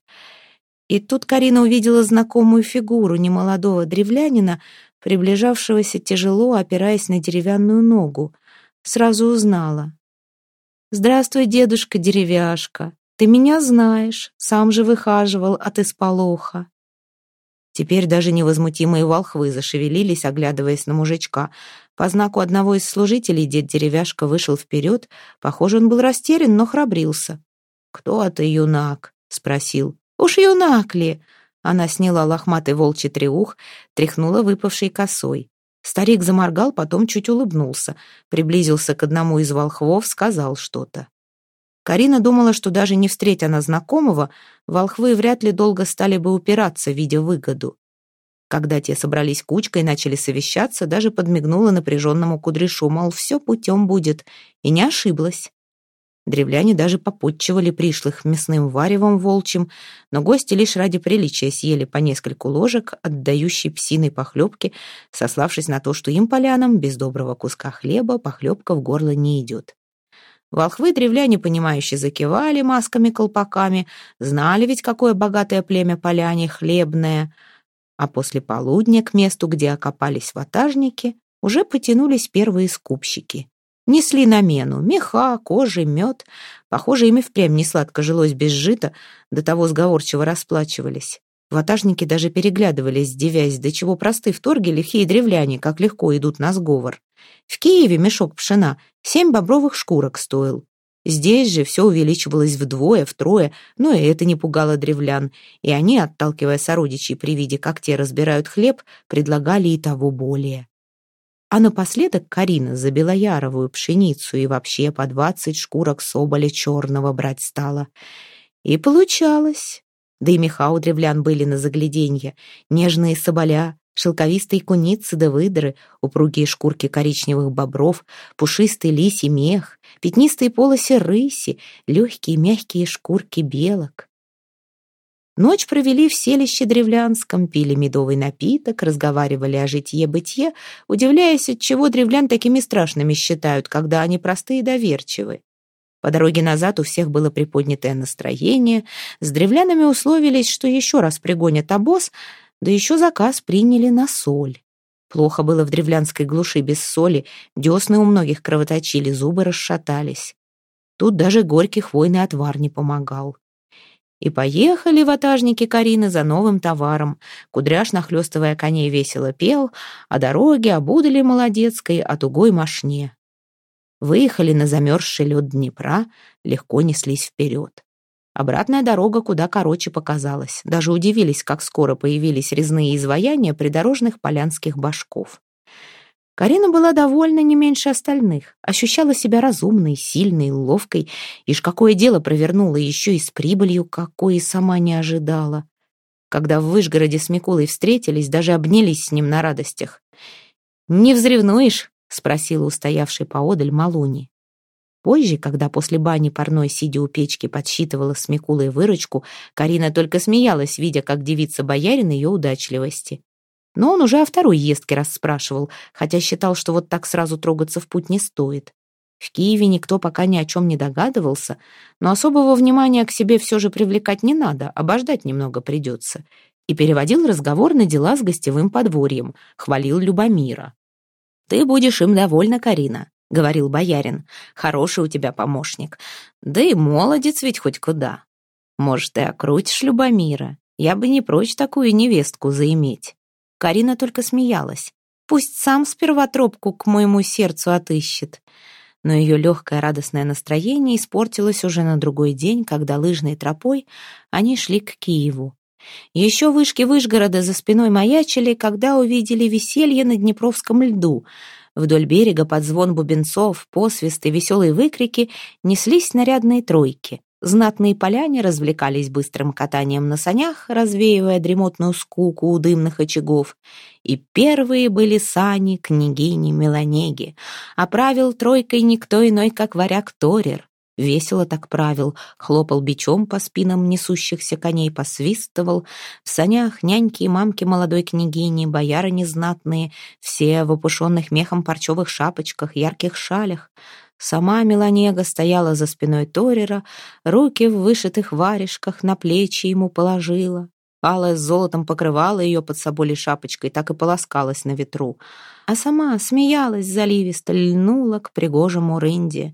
И тут Карина увидела знакомую фигуру немолодого древлянина, приближавшегося тяжело, опираясь на деревянную ногу. Сразу узнала. «Здравствуй, дедушка-деревяшка, ты меня знаешь, сам же выхаживал от исполоха». Теперь даже невозмутимые волхвы зашевелились, оглядываясь на мужичка. По знаку одного из служителей дед-деревяшка вышел вперед. Похоже, он был растерян, но храбрился. «Кто ты, юнак?» — спросил. «Уж юнак ли?» Она сняла лохматый волчий треух, тряхнула выпавшей косой. Старик заморгал, потом чуть улыбнулся, приблизился к одному из волхвов, сказал что-то. Карина думала, что даже не встретя она знакомого, волхвы вряд ли долго стали бы упираться, видя выгоду. Когда те собрались кучкой и начали совещаться, даже подмигнула напряженному Кудряшу, мол, все путем будет, и не ошиблась. Древляне даже попотчевали пришлых мясным варевом волчьим, но гости лишь ради приличия съели по нескольку ложек отдающей псиной похлебки, сославшись на то, что им, полянам, без доброго куска хлеба похлебка в горло не идет. Волхвы-древляне, понимающе закивали масками-колпаками, знали ведь, какое богатое племя поляне хлебное, а после полудня к месту, где окопались ватажники, уже потянулись первые скупщики. Несли на мену меха, кожи, мед. Похоже, им и впрямь несладко жилось без жита, до того сговорчиво расплачивались. Ватажники даже переглядывались, дивясь, до чего просты в торге лихие древляне, как легко идут на сговор. В Киеве мешок пшена 7 бобровых шкурок стоил. Здесь же все увеличивалось вдвое, втрое, но и это не пугало древлян, и они, отталкивая сородичей при виде, как те разбирают хлеб, предлагали и того более. А напоследок Карина за белояровую пшеницу и вообще по 20 шкурок соболя черного брать стала. И получалось. Да и меха у древлян были на загляденье, нежные соболя, шелковистые куницы да выдры, упругие шкурки коричневых бобров, пушистый лисий мех, пятнистые полосы рыси, легкие мягкие шкурки белок. Ночь провели в селище древлянском, пили медовый напиток, разговаривали о житье-бытие, удивляясь, отчего древлян такими страшными считают, когда они простые и доверчивы. По дороге назад у всех было приподнятое настроение, с древлянами условились, что еще раз пригонят обоз, да еще заказ приняли на соль. Плохо было в древлянской глуши без соли, десны у многих кровоточили, зубы расшатались. Тут даже горький хвойный отвар не помогал. И поехали ватажники Карины за новым товаром. Кудряш, нахлёстывая коней, весело пел, а дороги обудали молодецкой о тугой мошне. Выехали на замерзший лед Днепра, легко неслись вперед. Обратная дорога куда короче показалась. Даже удивились, как скоро появились резные изваяния придорожных полянских башков. Карина была довольна не меньше остальных, ощущала себя разумной, сильной, ловкой, ишь какое дело провернула, еще и с прибылью, какой и сама не ожидала. Когда в Вышгороде с Микулой встретились, даже обнялись с ним на радостях. «Не взревнуешь?» — спросила устоявший поодаль Малуни. Позже, когда после бани парной, сидя у печки, подсчитывала с Микулой выручку, Карина только смеялась, видя, как девица боярин ее удачливости. Но он уже о второй ездке расспрашивал, хотя считал, что вот так сразу трогаться в путь не стоит. В Киеве никто пока ни о чем не догадывался, но особого внимания к себе все же привлекать не надо, обождать немного придется. И переводил разговор на дела с гостевым подворьем, хвалил Любомира. «Ты будешь им довольна, Карина», — говорил боярин. «Хороший у тебя помощник. Да и молодец ведь хоть куда. Может, ты окрутишь Любомира? Я бы не прочь такую невестку заиметь». Карина только смеялась. «Пусть сам сперва тропку к моему сердцу отыщет». Но ее легкое радостное настроение испортилось уже на другой день, когда лыжной тропой они шли к Киеву. Еще вышки Вышгорода за спиной маячили, когда увидели веселье на Днепровском льду. Вдоль берега под звон бубенцов, посвист и веселые выкрики неслись нарядные тройки. Знатные поляне развлекались быстрым катанием на санях, развеивая дремотную скуку у дымных очагов. И первые были сани княгини Меланеги, а правил тройкой никто иной, как варяг Торер. Весело так правил, хлопал бичом по спинам несущихся коней, посвистывал. В санях няньки и мамки молодой княгини, бояры незнатные, все в опушенных мехом парчевых шапочках, ярких шалях. Сама Меланега стояла за спиной Торера, руки в вышитых варежках на плечи ему положила. Алая с золотом покрывала ее под соболей шапочкой, так и полоскалась на ветру. А сама смеялась заливисто, льнула к пригожему рынде.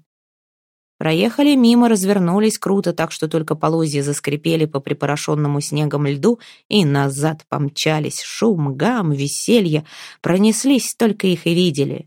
Проехали мимо, развернулись круто, так что только полозья заскрипели по припорошенному снегом льду и назад помчались. Шум, гам, веселье. Пронеслись, только их и видели.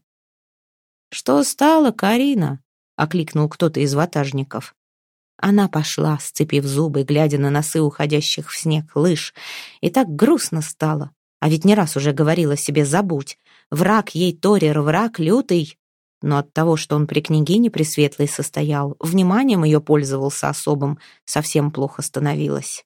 «Что стало, Карина?» — окликнул кто-то из ватажников. Она пошла, сцепив зубы, глядя на носы уходящих в снег лыж. И так грустно стало. А ведь не раз уже говорила себе: забудь. Враг ей Торер, враг лютый. Но от того, что он при княгине пресветлой состоял, вниманием ее пользовался особым, совсем плохо становилось.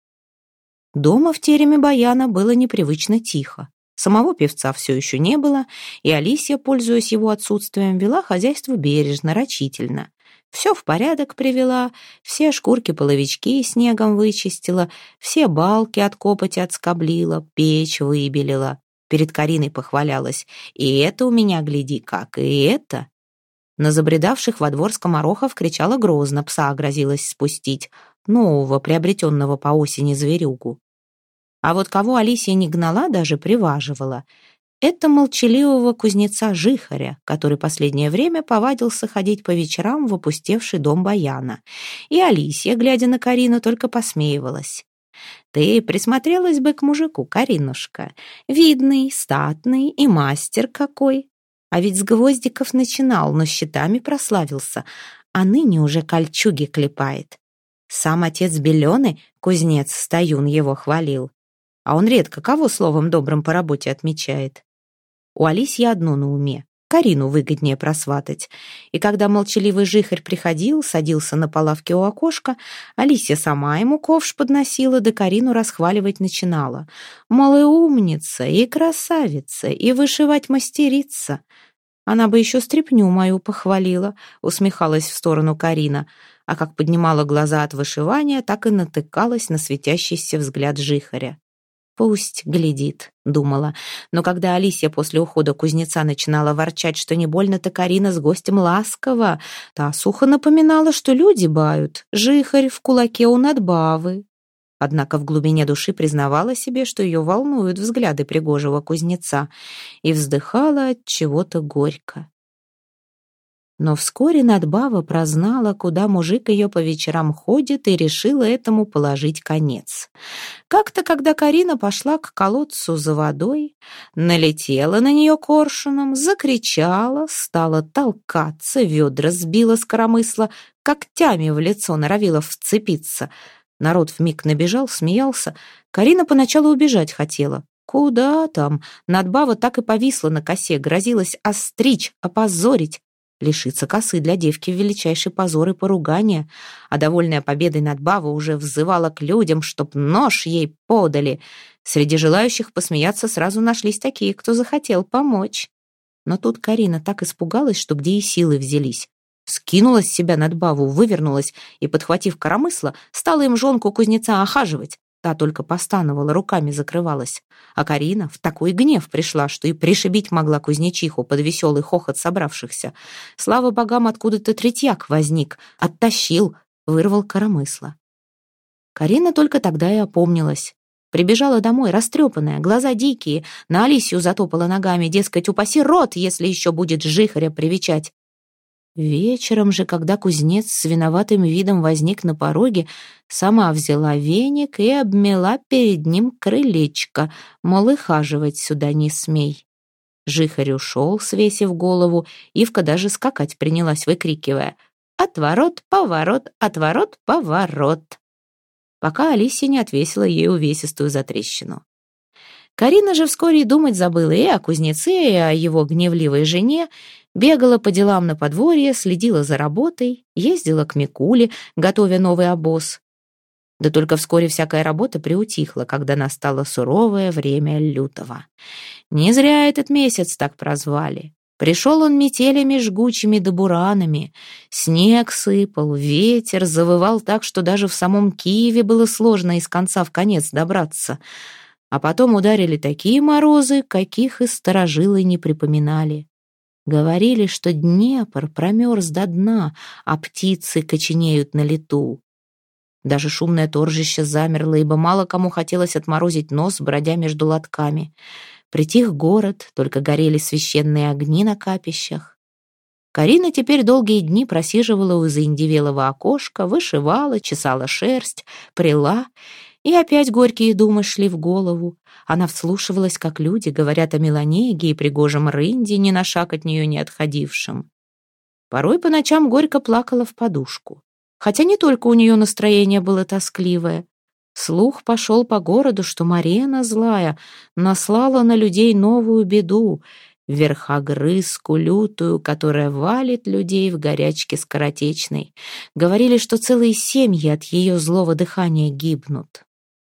Дома в тереме баяна было непривычно тихо. Самого певца все еще не было, и Алисия, пользуясь его отсутствием, вела хозяйство бережно, рачительно. Все в порядок привела, все шкурки-половички снегом вычистила, все балки от копоти отскоблила, печь выбелила. Перед Кариной похвалялась: «И это у меня, гляди, как, и это». На забредавших во двор скоморохов кричала грозно, пса грозилась спустить, нового, приобретенного по осени зверюгу. А вот кого Алисия не гнала, даже приваживала. Это молчаливого кузнеца Жихаря, который последнее время повадился ходить по вечерам в опустевший дом баяна. И Алисия, глядя на Карину, только посмеивалась. «Ты присмотрелась бы к мужику, Каринушка. Видный, статный и мастер какой. А ведь с гвоздиков начинал, но щитами прославился, а ныне уже кольчуги клепает. Сам отец Белены, кузнец Стоюн, его хвалил. А он редко кого словом добрым по работе отмечает. У Алисьи одно на уме — Карину выгоднее просватать. И когда молчаливый Жихарь приходил, садился на полавке у окошка, Алисия сама ему ковш подносила, да Карину расхваливать начинала. Мол, и умница, и красавица, и вышивать мастерица. Она бы еще стряпню мою похвалила, усмехалась в сторону Карина, а как поднимала глаза от вышивания, так и натыкалась на светящийся взгляд Жихаря. «Пусть глядит», — думала. Но когда Алисия после ухода кузнеца начинала ворчать, что не больно-то Карина с гостем ласкова, та сухо напоминала, что люди бают, Жихарь в кулаке у надбавы. Однако в глубине души признавала себе, что ее волнуют взгляды пригожего кузнеца, и вздыхала от чего-то горько. Но вскоре Надбава прознала, куда мужик ее по вечерам ходит, и решила этому положить конец. Как-то, когда Карина пошла к колодцу за водой, налетела на нее коршуном, закричала, стала толкаться, ведра сбила с коромысла, когтями в лицо норовила вцепиться. Народ вмиг набежал, смеялся. Карина поначалу убежать хотела. Куда там? Надбава так и повисла на косе, грозилась остричь, опозорить. Лишиться косы для девки — величайший позор и поругание, а довольная победой Надбава уже взывала к людям, чтоб нож ей подали. Среди желающих посмеяться сразу нашлись такие, кто захотел помочь. Но тут Карина так испугалась, что где и силы взялись. Скинула с себя Надбаву, вывернулась и, подхватив коромысло, стала им жонку кузнеца охаживать. Та только постановала, руками закрывалась. А Карина в такой гнев пришла, что и пришибить могла кузнечиху под веселый хохот собравшихся. Слава богам, откуда-то третьяк возник, оттащил, вырвал коромысло. Карина только тогда и опомнилась. Прибежала домой, растрепанная, глаза дикие, на Алисию затопала ногами, дескать, упаси рот, если еще будет жихаря привечать. Вечером же, когда кузнец с виноватым видом возник на пороге, сама взяла веник и обмела перед ним крылечко, мол, и хаживать сюда не смей. Жихарь ушел, свесив голову, Ивка даже скакать принялась, выкрикивая: «Отворот, поворот, отворот, поворот!» Пока Алисия не отвесила ей увесистую затрещину. Карина же вскоре и думать забыла и о кузнеце, и о его гневливой жене, бегала по делам на подворье, следила за работой, ездила к Микуле, готовя новый обоз. Да только вскоре всякая работа приутихла, когда настало суровое время лютого. Не зря этот месяц так прозвали. Пришел он метелями жгучими да буранами. Снег сыпал, ветер завывал так, что даже в самом Киеве было сложно из конца в конец добраться. А потом ударили такие морозы, каких и старожилы не припоминали. Говорили, что Днепр промерз до дна, а птицы коченеют на лету. Даже шумное торжище замерло, ибо мало кому хотелось отморозить нос, бродя между лотками. Притих город, только горели священные огни на капищах. Карина теперь долгие дни просиживала у заиндевелого окошка, вышивала, чесала шерсть, пряла, и опять горькие думы шли в голову. Она вслушивалась, как люди говорят о Меланеге и пригожем рынде, ни на шаг от нее не отходившем. Порой по ночам горько плакала в подушку. Хотя не только у нее настроение было тоскливое. Слух пошел по городу, что Марена злая наслала на людей новую беду, верхогрызку лютую, которая валит людей в горячке скоротечной. Говорили, что целые семьи от ее злого дыхания гибнут.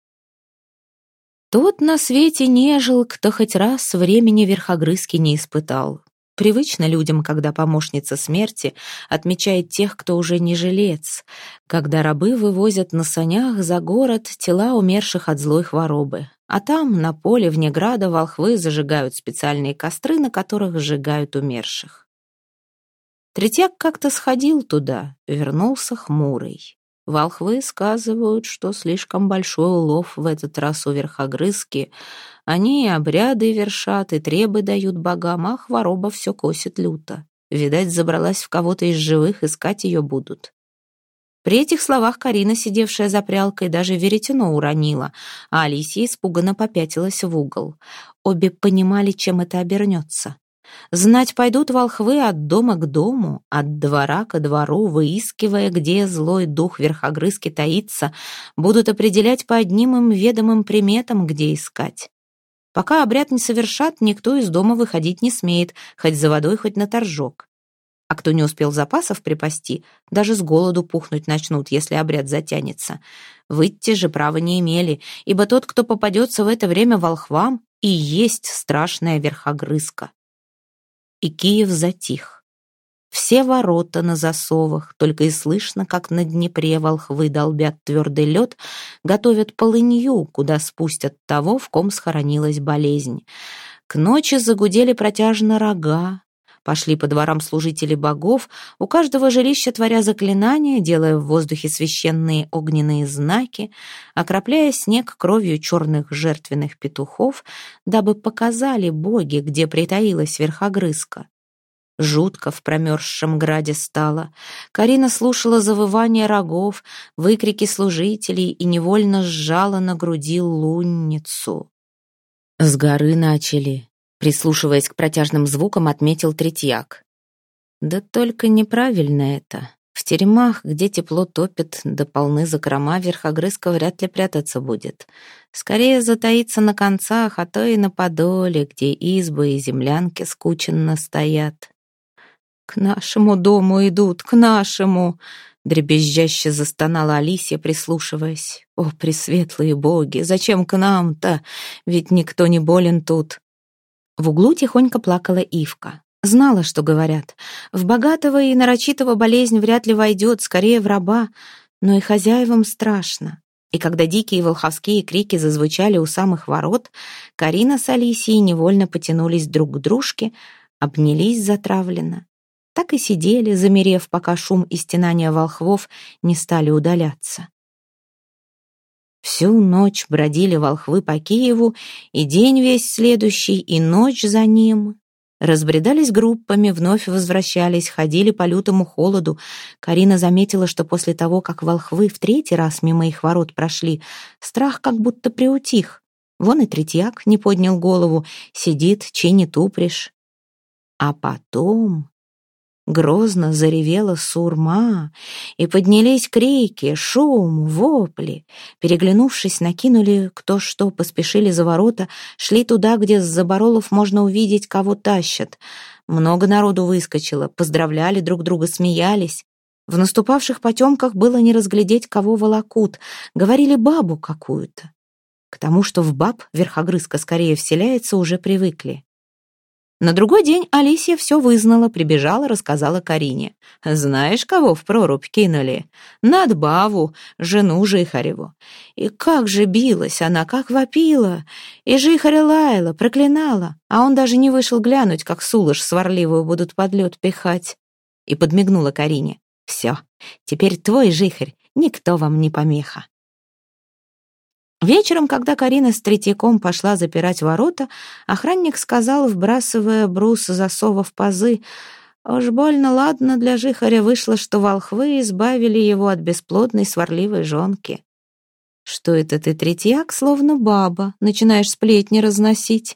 Тот на свете не жил, кто хоть раз времени верхогрызки не испытал. Привычно людям, когда помощница смерти отмечает тех, кто уже не жилец, когда рабы вывозят на санях за город тела умерших от злой хворобы, а там, на поле вне града, волхвы зажигают специальные костры, на которых сжигают умерших. Третьяк как-то сходил туда, вернулся хмурый. Волхвы сказывают, что слишком большой улов в этот раз у верхогрызки. Они и обряды вершат, и требы дают богам, а хвороба все косит люто. Видать, забралась в кого-то из живых, искать ее будут. При этих словах Карина, сидевшая за прялкой, даже веретено уронила, а Алисия испуганно попятилась в угол. Обе понимали, чем это обернется. Знать пойдут волхвы от дома к дому, от двора ко двору, выискивая, где злой дух верхогрызки таится, будут определять по одним им ведомым приметам, где искать. Пока обряд не совершат, никто из дома выходить не смеет, хоть за водой, хоть на торжок. А кто не успел запасов припасти, даже с голоду пухнуть начнут, если обряд затянется. Выйти же права не имели, ибо тот, кто попадется в это время волхвам, и есть страшная верхогрызка. И Киев затих. Все ворота на засовах, только и слышно, как на Днепре волхвы долбят твердый лед, готовят полынью, куда спустят того, в ком схоронилась болезнь. К ночи загудели протяжно рога, Пошли по дворам служители богов, у каждого жилища творя заклинания, делая в воздухе священные огненные знаки, окропляя снег кровью черных жертвенных петухов, дабы показали боги, где притаилась верхогрызка. Жутко в промерзшем граде стало. Карина слушала завывание рогов, выкрики служителей и невольно сжала на груди лунницу. «С горы начали», — прислушиваясь к протяжным звукам, отметил Третьяк. «Да только неправильно это. В теремах, где тепло топит, да полны закрома, верхогрызка вряд ли прятаться будет. Скорее затаиться на концах, а то и на подоле, где избы и землянки скученно стоят». «К нашему дому идут, к нашему!» Дребезжаще застонала Алисия, прислушиваясь. «О, пресветлые боги, зачем к нам-то? Ведь никто не болен тут». В углу тихонько плакала Ивка. Знала, что говорят. В богатого и нарочитого болезнь вряд ли войдет, скорее в раба, но и хозяевам страшно. И когда дикие волховские крики зазвучали у самых ворот, Карина с Алисией невольно потянулись друг к дружке, обнялись затравленно. Так и сидели, замерев, пока шум и стенания волхвов не стали удаляться. Всю ночь бродили волхвы по Киеву, и день весь следующий, и ночь за ним. Разбредались группами, вновь возвращались, ходили по лютому холоду. Карина заметила, что после того, как волхвы в третий раз мимо их ворот прошли, страх как будто приутих. Вон и Третьяк не поднял голову, сидит, чинит упряжь. А потом грозно заревела сурма, и поднялись крики, шум, вопли. Переглянувшись, накинули кто что, поспешили за ворота, шли туда, где с заборолов можно увидеть, кого тащат. Много народу выскочило, поздравляли друг друга, смеялись. В наступавших потемках было не разглядеть, кого волокут, говорили бабу какую-то. К тому, что в баб верхогрызка скорее вселяется, уже привыкли. На другой день Алисия все вызнала, прибежала, рассказала Карине. «Знаешь, кого в прорубь кинули? Надбаву, жену Жихареву. И как же билась она, как вопила! И Жихаря лаяла, проклинала, а он даже не вышел глянуть, как Сулыш сварливую будут под лед пихать». И подмигнула Карине. «Все, теперь твой Жихарь, никто вам не помеха». Вечером, когда Карина с Третьяком пошла запирать ворота, охранник сказал, вбрасывая брус засова в пазы: «Уж больно ладно для Жихаря вышло, что волхвы избавили его от бесплодной сварливой жонки». «Что это ты, Третьяк, словно баба, начинаешь сплетни разносить?»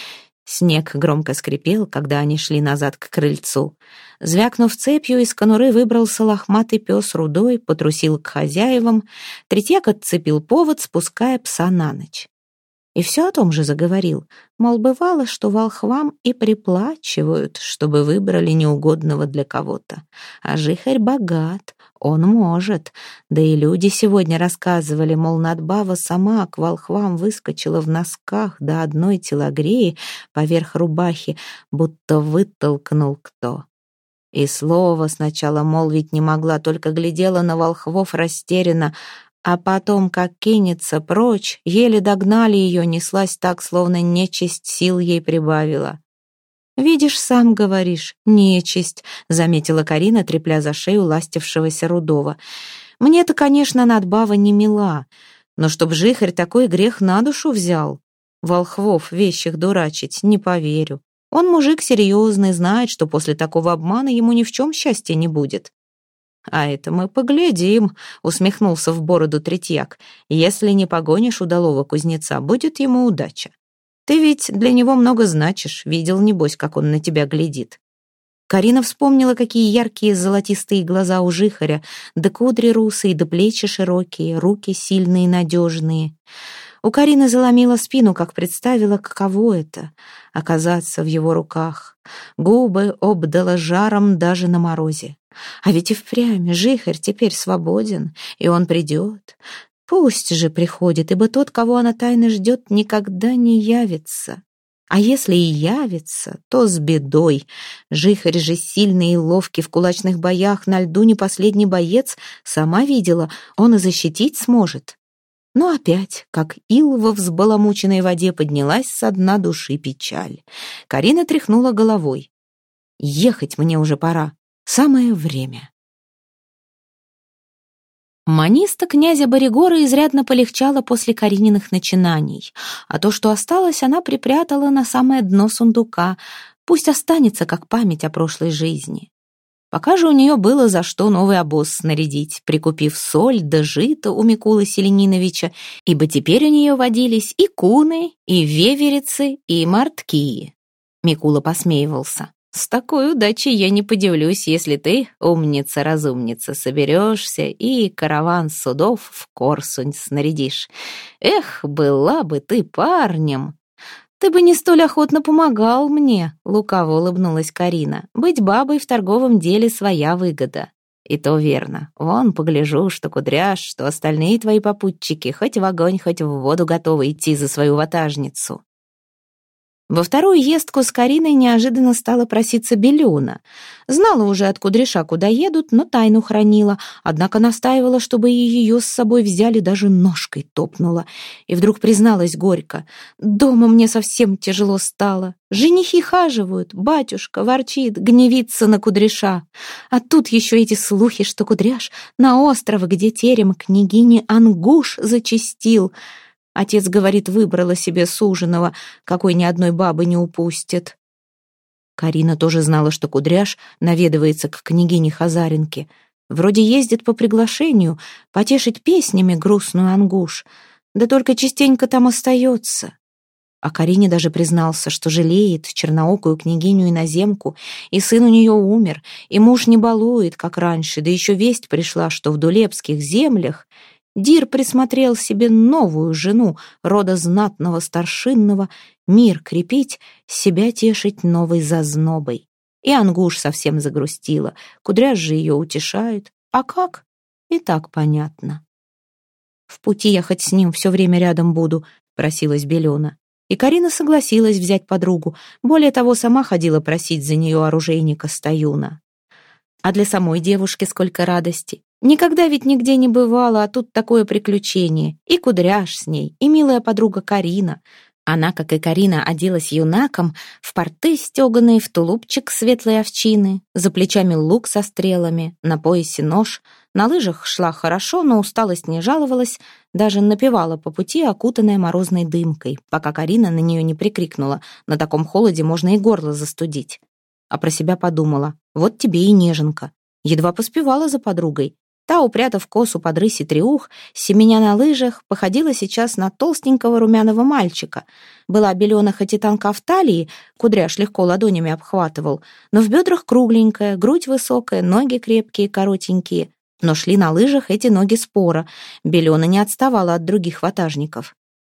Снег громко скрипел, когда они шли назад к крыльцу. Звякнув цепью, из конуры выбрался лохматый пес Рудой, потрусил к хозяевам. Третьяк отцепил повод, спуская пса на ночь. И все о том же заговорил, мол, бывало, что волхвам и приплачивают, чтобы выбрали неугодного для кого-то. А Жихарь богат, он может. Да и люди сегодня рассказывали, мол, Надбава сама к волхвам выскочила в носках до одной телогреи поверх рубахи, будто вытолкнул кто. И слова сначала молвить не могла, только глядела на волхвов растерянно, а потом, как кинется прочь, еле догнали ее, неслась так, словно нечисть сил ей прибавила. «Видишь, сам говоришь, нечисть», — заметила Карина, трепля за шею ластившегося Рудова. «Мне-то, конечно, Надбава не мила, но чтоб Жихарь такой грех на душу взял, волхвов вещих дурачить, не поверю. Он мужик серьезный, знает, что после такого обмана ему ни в чем счастья не будет». «А это мы поглядим», — усмехнулся в бороду Третьяк. «Если не погонишь удалого кузнеца, будет ему удача. Ты ведь для него много значишь, видел, небось, как он на тебя глядит». Карина вспомнила, какие яркие золотистые глаза у Жихаря, да кудри русые, да плечи широкие, руки сильные и надежные. У Карины заломила спину, как представила, каково это — оказаться в его руках. Губы обдала жаром даже на морозе. А ведь и впрямь Жихарь теперь свободен, и он придет. Пусть же приходит, ибо тот, кого она тайно ждет, никогда не явится. А если и явится, то с бедой. Жихарь же сильный и ловкий в кулачных боях, на льду не последний боец, сама видела, он и защитить сможет. Но опять, как ил во взбаламученной воде, поднялась со дна души печаль. Карина тряхнула головой. Ехать мне уже пора. Самое время. Маниста князя Боригора изрядно полегчало после Карининых начинаний, а то, что осталось, она припрятала на самое дно сундука. Пусть останется как память о прошлой жизни. Пока же у нее было за что новый обоз снарядить, прикупив соль да жито у Микулы Селениновича, ибо теперь у нее водились и куны, и веверицы, и мордки. Микула посмеивался. «С такой удачей я не подивлюсь, если ты, умница-разумница, соберешься и караван судов в Корсунь снарядишь. Эх, была бы ты парнем!» «Ты бы не столь охотно помогал мне», — лукаво улыбнулась Карина. «Быть бабой в торговом деле своя выгода». «И то верно. Вон, погляжу, что Кудряш, что остальные твои попутчики хоть в огонь, хоть в воду готовы идти за свою ватажницу». Во вторую ездку с Кариной неожиданно стала проситься Белена. Знала уже от Кудряша, куда едут, но тайну хранила, однако настаивала, чтобы и ее с собой взяли, даже ножкой топнула. И вдруг призналась горько: «Дома мне совсем тяжело стало. Женихи хаживают, батюшка ворчит, гневится на Кудряша. А тут еще эти слухи, что Кудряш на остров, где терем княгини Ангуш, зачастил. Отец, говорит, выбрала себе суженого, какой ни одной бабы не упустит». Карина тоже знала, что Кудряш наведывается к княгине Хазаренке. Вроде ездит по приглашению, потешить песнями грустную Ангуш, да только частенько там остается. А Карине даже признался, что жалеет черноокую княгиню-иноземку, и сын у нее умер, и муж не балует, как раньше, да еще весть пришла, что в Дулепских землях Дир присмотрел себе новую жену, рода знатного старшинного, мир крепить, себя тешить новой зазнобой. И Ангуш совсем загрустила, Кудряш же ее утешает. А как? И так понятно. «В пути я хоть с ним все время рядом буду», — просилась Белена. И Карина согласилась взять подругу, более того, сама ходила просить за нее оружейника Стоюна. А для самой девушки сколько радости. Никогда ведь нигде не бывала, а тут такое приключение. И Кудряш с ней, и милая подруга Карина. Она, как и Карина, оделась юнаком, в порты стеганые, в тулупчик светлой овчины, за плечами лук со стрелами, на поясе нож. На лыжах шла хорошо, но усталость не жаловалась, даже напевала по пути, окутанная морозной дымкой, пока Карина на нее не прикрикнула: «На таком холоде можно и горло застудить». А про себя подумала: вот тебе и неженка. Едва поспевала за подругой. Та, упрятав косу под рысь и треух, семеня на лыжах, походила сейчас на толстенького румяного мальчика. Была Белена хоть и тонка в талии, Кудряш легко ладонями обхватывал, но в бедрах кругленькая, грудь высокая, ноги крепкие, коротенькие. Но шли на лыжах эти ноги споро. Белена не отставала от других ватажников.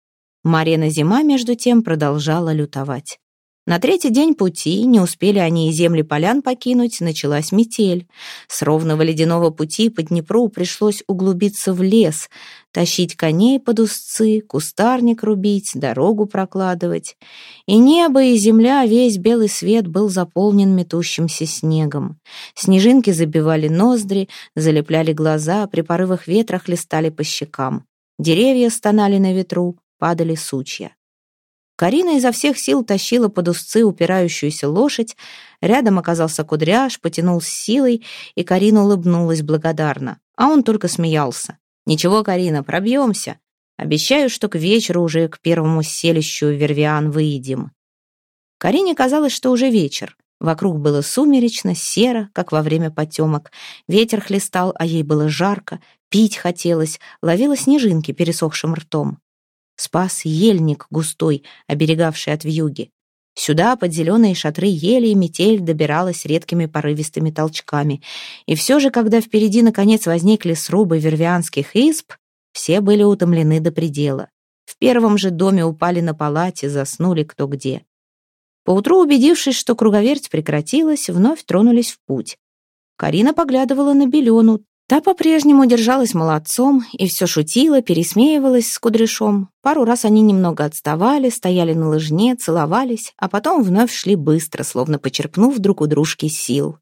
Марена Зима, между тем, продолжала лютовать. На третий день пути, не успели они и земли полян покинуть, началась метель. С ровного ледяного пути по Днепру пришлось углубиться в лес, тащить коней под узцы, кустарник рубить, дорогу прокладывать. И небо, и земля, весь белый свет был заполнен метущимся снегом. Снежинки забивали ноздри, залепляли глаза, при порывах ветра хлестали по щекам. Деревья стонали на ветру, падали сучья. Карина изо всех сил тащила под узцы упирающуюся лошадь. Рядом оказался Кудряш, потянул с силой, и Карина улыбнулась благодарно. А он только смеялся. «Ничего, Карина, пробьемся. Обещаю, что к вечеру уже к первому селищу Вервиан выедем». Карине казалось, что уже вечер. Вокруг было сумеречно, серо, как во время потемок. Ветер хлестал, а ей было жарко. Пить хотелось, ловила снежинки пересохшим ртом. Спас ельник густой, оберегавший от вьюги. Сюда, под зеленые шатры ели, метель добиралась редкими порывистыми толчками. И все же, когда впереди наконец возникли срубы вервианских изб, все были утомлены до предела. В первом же доме упали на палате, заснули кто где. Поутру, убедившись, что круговерть прекратилась, вновь тронулись в путь. Карина поглядывала на Белену. Та по-прежнему держалась молодцом и все шутила, пересмеивалась с Кудряшом. Пару раз они немного отставали, стояли на лыжне, целовались, а потом вновь шли быстро, словно почерпнув друг у дружки сил.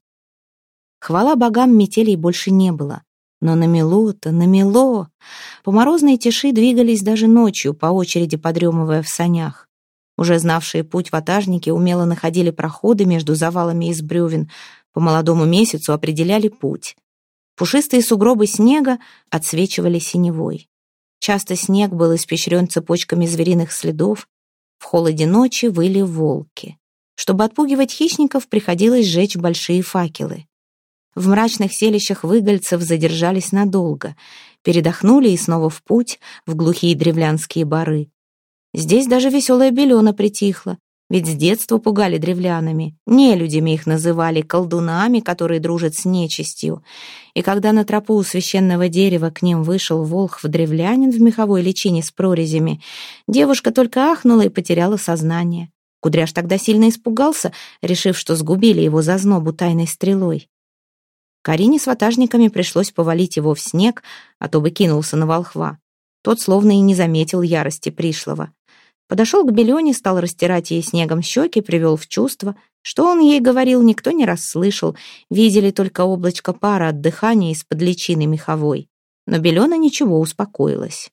Хвала богам, метелей больше не было. Но намело-то, намело. По морозной тиши двигались даже ночью, по очереди подремывая в санях. Уже знавшие путь ватажники умело находили проходы между завалами из бревен, по молодому месяцу определяли путь. Пушистые сугробы снега отсвечивали синевой. Часто снег был испещрен цепочками звериных следов. В холоде ночи выли волки. Чтобы отпугивать хищников, приходилось сжечь большие факелы. В мрачных селищах выгольцев задержались надолго, передохнули и снова в путь, в глухие древлянские бары. Здесь даже веселая Белена притихла, ведь с детства пугали древлянами, нелюдями их называли, колдунами, которые дружат с нечистью. И когда на тропу у священного дерева к ним вышел волхв-древлянин в меховой личине с прорезями, девушка только ахнула и потеряла сознание. Кудряш тогда сильно испугался, решив, что сгубили его зазнобу тайной стрелой. Карине с ватажниками пришлось повалить его в снег, а то бы кинулся на волхва. Тот словно и не заметил ярости пришлого. Подошел к Белене, стал растирать ей снегом щеки, привел в чувство. Что он ей говорил, никто не расслышал. Видели только облачко пара от дыхания из-под личины меховой. Но Белена ничего, успокоилась.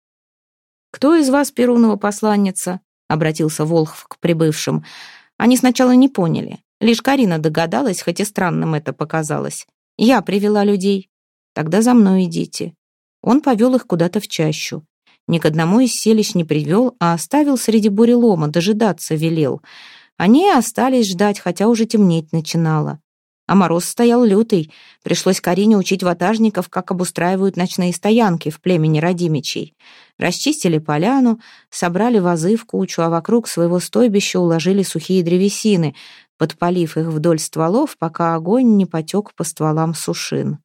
«Кто из вас Перунова посланница?» — обратился волхв к прибывшим. Они сначала не поняли. Лишь Карина догадалась, хоть и странным это показалось. «Я привела людей. Тогда за мной идите». Он повел их куда-то в чащу. Ни к одному из селищ не привел, а оставил среди бурелома, дожидаться велел. Они остались ждать, хотя уже темнеть начинало. А мороз стоял лютый. Пришлось Карине учить ватажников, как обустраивают ночные стоянки в племени Радимичей. Расчистили поляну, собрали вазы в кучу, а вокруг своего стойбища уложили сухие древесины, подпалив их вдоль стволов, пока огонь не потек по стволам сушин.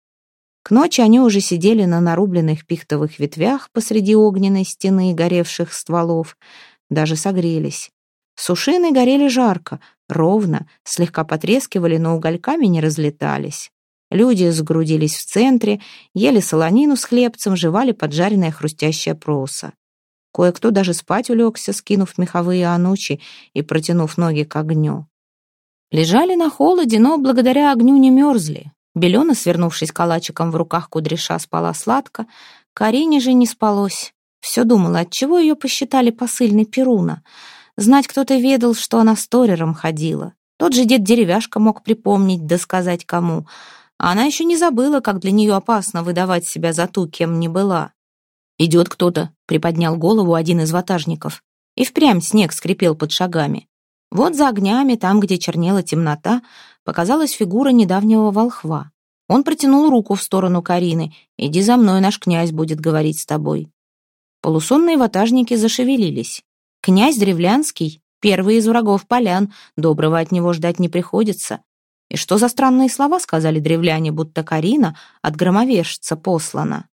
К ночи они уже сидели на нарубленных пихтовых ветвях посреди огненной стены горевших стволов, даже согрелись. Сушины горели жарко, ровно, слегка потрескивали, но угольками не разлетались. Люди сгрудились в центре, ели солонину с хлебцем, жевали поджаренное хрустящее просо. Кое-кто даже спать улегся, скинув меховые анучи и протянув ноги к огню. Лежали на холоде, но благодаря огню не мерзли. Белена, свернувшись калачиком в руках кудряша, спала сладко. Карине же не спалось. Все думала, отчего ее посчитали посыльной Перуна. Знать кто-то ведал, что она с Торером ходила. Тот же дед Деревяшка мог припомнить, да сказать кому. А она еще не забыла, как для нее опасно выдавать себя за ту, кем не была. «Идет кто-то», — приподнял голову один из ватажников. И впрямь снег скрипел под шагами. Вот за огнями, там, где чернела темнота, показалась фигура недавнего волхва. Он протянул руку в сторону Карины. «Иди за мной, наш князь будет говорить с тобой». Полусонные ватажники зашевелились. Князь Древлянский, первый из врагов полян, доброго от него ждать не приходится. И что за странные слова сказали древляне, будто Карина от громовержца послана?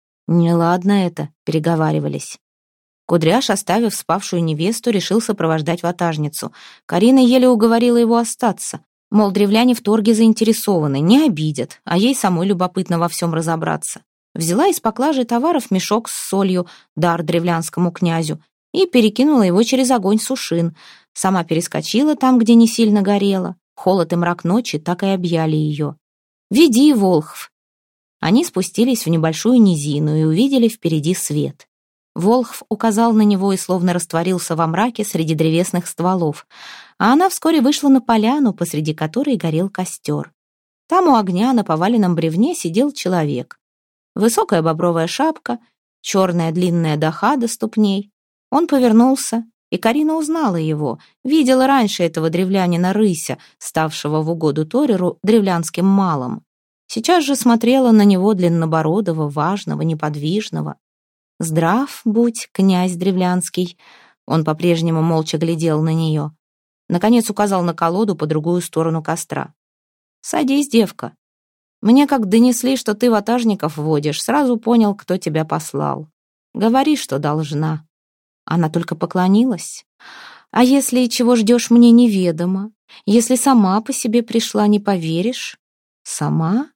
«Неладно это», — переговаривались. Кудряш, оставив спавшую невесту, решил сопровождать ватажницу. Карина еле уговорила его остаться. Мол, древляне в торге заинтересованы, не обидят, а ей самой любопытно во всем разобраться. Взяла из поклажи товаров мешок с солью, дар древлянскому князю, и перекинула его через огонь сушин. Сама перескочила там, где не сильно горело. Холод и мрак ночи так и объяли ее. «Веди, волхв!» Они спустились в небольшую низину и увидели впереди свет. Волхв указал на него и словно растворился во мраке среди древесных стволов, а она вскоре вышла на поляну, посреди которой горел костер. Там у огня на поваленном бревне сидел человек. Высокая бобровая шапка, черная длинная доха до ступней. Он повернулся, и Карина узнала его, видела раньше этого древлянина Рыся, ставшего в угоду Тореру древлянским малым. Сейчас же смотрела на него длиннобородого, важного, неподвижного. «Здрав будь, князь древлянский!» Он по-прежнему молча глядел на нее. Наконец указал на колоду по другую сторону костра. «Садись, девка. Мне как донесли, что ты ватажников водишь, сразу понял, кто тебя послал. Говори, что должна». Она только поклонилась. «А если и чего ждешь, мне неведомо. Если сама по себе пришла, не поверишь?» «Сама?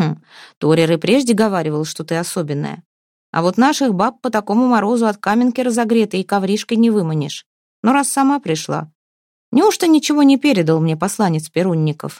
Торер и прежде говаривал, что ты особенная. А вот наших баб по такому морозу от каменки разогретой и ковришкой не выманишь. Но раз сама пришла, неужто ничего не передал мне посланец Перунников?»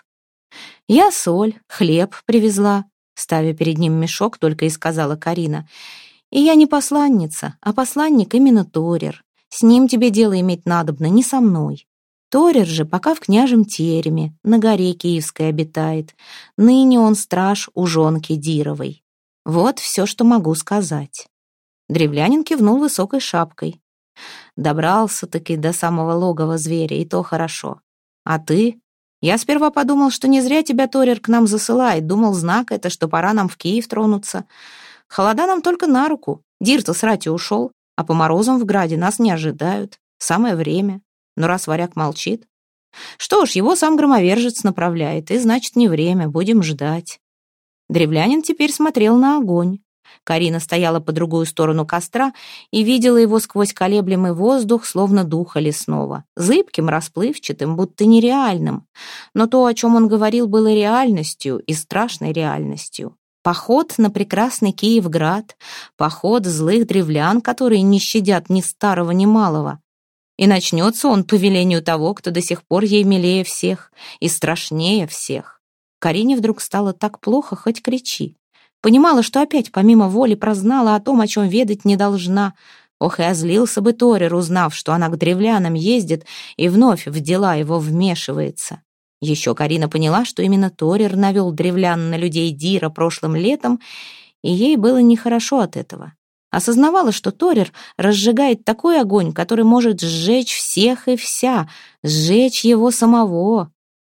«Я соль, хлеб привезла», ставя перед ним мешок, только и сказала Карина. «И я не посланница, а посланник именно Торер. С ним тебе дело иметь надобно, не со мной. Торер же пока в княжем тереме, на горе Киевской обитает. Ныне он страж у жонки Дировой. Вот все, что могу сказать». Древлянин кивнул высокой шапкой. «Добрался-таки до самого логова зверя, и то хорошо. А ты? Я сперва подумал, что не зря тебя Торер к нам засылает. Думал, знак это, что пора нам в Киев тронуться. Холода нам только на руку. Дир-то с рати ушел, а по морозам в граде нас не ожидают. Самое время. Но раз варяг молчит... Что ж, его сам громовержец направляет, и значит, не время, будем ждать». Древлянин теперь смотрел на огонь. Карина стояла по другую сторону костра и видела его сквозь колеблемый воздух, словно духа лесного, зыбким, расплывчатым, будто нереальным. Но то, о чем он говорил, было реальностью и страшной реальностью. Поход на прекрасный Киевград, поход злых древлян, которые не щадят ни старого, ни малого. И начнется он по велению того, кто до сих пор ей милее всех и страшнее всех. Карине вдруг стало так плохо, хоть кричи. Понимала, что опять помимо воли прознала о том, о чем ведать не должна. Ох, и озлился бы Торер, узнав, что она к древлянам ездит и вновь в дела его вмешивается. Еще Карина поняла, что именно Торер навел древлян на людей Дира прошлым летом, и ей было нехорошо от этого. Осознавала, что Торер разжигает такой огонь, который может сжечь всех и вся, сжечь его самого.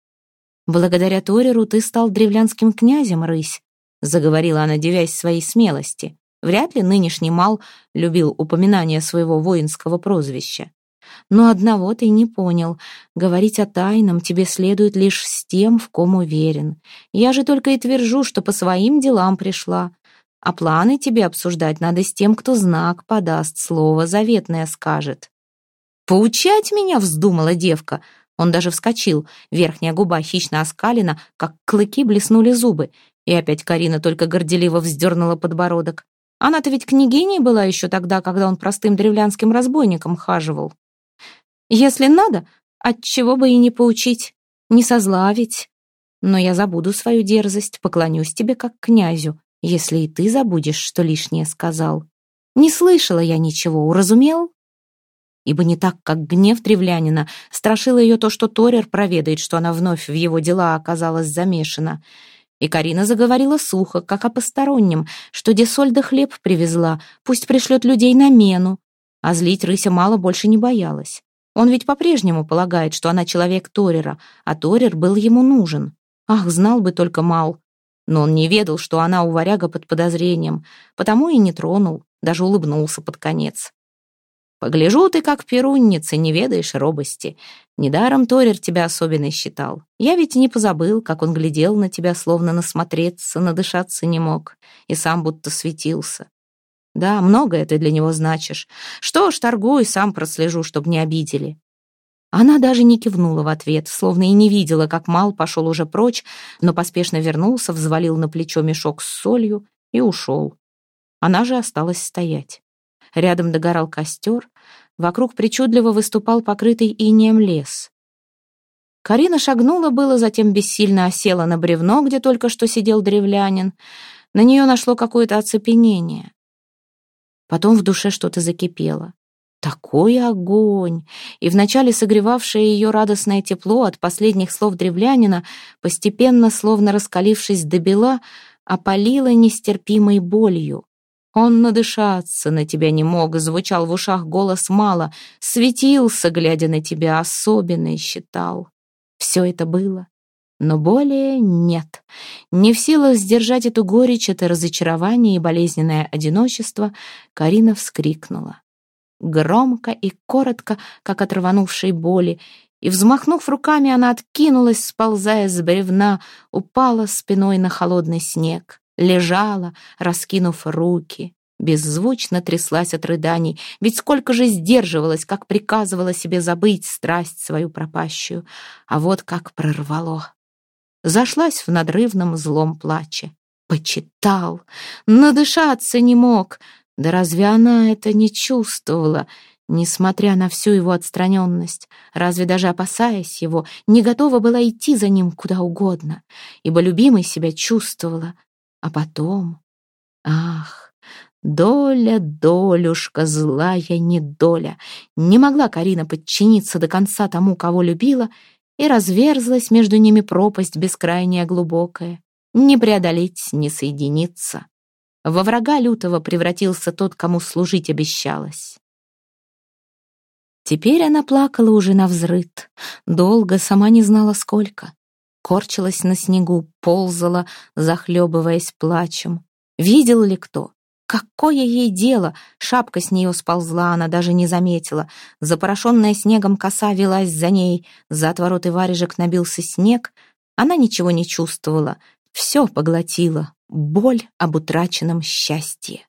«Благодаря Тореру ты стал древлянским князем, рысь», — заговорила она, дивясь своей смелости. Вряд ли нынешний Мал любил упоминание своего воинского прозвища. «Но одного ты не понял. Говорить о тайном тебе следует лишь с тем, в ком уверен. Я же только и твержу, что по своим делам пришла. А планы тебе обсуждать надо с тем, кто знак подаст, слово заветное скажет». «Поучать меня вздумала девка!» Он даже вскочил, верхняя губа хищно оскалена, как клыки блеснули зубы, и опять Карина только горделиво вздернула подбородок. Она-то ведь княгиней была еще тогда, когда он простым древлянским разбойником хаживал. «Если надо, отчего бы и не поучить, не со зла ведь. Но я забуду свою дерзость, поклонюсь тебе как князю, если и ты забудешь, что лишнее сказал. Не слышала я ничего, уразумел?» Ибо не так, как гнев древлянина, страшило ее то, что Торер проведает, что она вновь в его дела оказалась замешана. И Карина заговорила сухо, как о постороннем, что де соль да хлеб привезла, пусть пришлет людей на мену. А злить рыся мало больше не боялась. Он ведь по-прежнему полагает, что она человек Торера, а Торер был ему нужен. Ах, знал бы только Мал. Но он не ведал, что она у варяга под подозрением, потому и не тронул, даже улыбнулся под конец. «Погляжу ты, как перунница, не ведаешь робости. Недаром Торер тебя особенной считал. Я ведь не позабыл, как он глядел на тебя, словно насмотреться, надышаться не мог, и сам будто светился. Да, многое ты для него значишь. Что ж, торгуй, сам прослежу, чтоб не обидели». Она даже не кивнула в ответ, словно и не видела, как Мал пошел уже прочь, но поспешно вернулся, взвалил на плечо мешок с солью и ушел. Она же осталась стоять. Рядом догорал костер, вокруг причудливо выступал покрытый инеем лес. Карина шагнула было, затем бессильно осела на бревно, где только что сидел древлянин. На нее нашло какое-то оцепенение. Потом в душе что-то закипело. Такой огонь! И вначале согревавшее ее радостное тепло от последних слов древлянина, постепенно, словно раскалившись до бела, опалило нестерпимой болью. Он надышаться на тебя не мог, звучал в ушах голос Мала, светился, глядя на тебя, особенный считал. Все это было, но более нет. Не в силах сдержать эту горечь, это разочарование и болезненное одиночество, Карина вскрикнула. Громко и коротко, как от рванувшей боли, и, взмахнув руками, она откинулась, сползая с бревна, упала спиной на холодный снег. Лежала, раскинув руки, беззвучно тряслась от рыданий, ведь сколько же сдерживалась, как приказывала себе забыть страсть свою пропащую, а вот как прорвало. Зашлась в надрывном злом плаче. Почитал, надышаться не мог, да разве она это не чувствовала, несмотря на всю его отстраненность, разве даже опасаясь его, не готова была идти за ним куда угодно, ибо любимой себя чувствовала. А потом... Ах, Доля, долюшка, злая недоля. Не могла Карина подчиниться до конца тому, кого любила, и разверзлась между ними пропасть бескрайняя глубокая. Не преодолеть, не соединиться. Во врага лютого превратился тот, кому служить обещалось. Теперь она плакала уже навзрыд, долго, сама не знала сколько. Корчилась на снегу, ползала, захлебываясь плачем. Видел ли кто? Какое ей дело? Шапка с нее сползла, она даже не заметила. Запорошенная снегом коса велась за ней, за отвороты варежек набился снег. Она ничего не чувствовала, все поглотила, боль об утраченном счастье.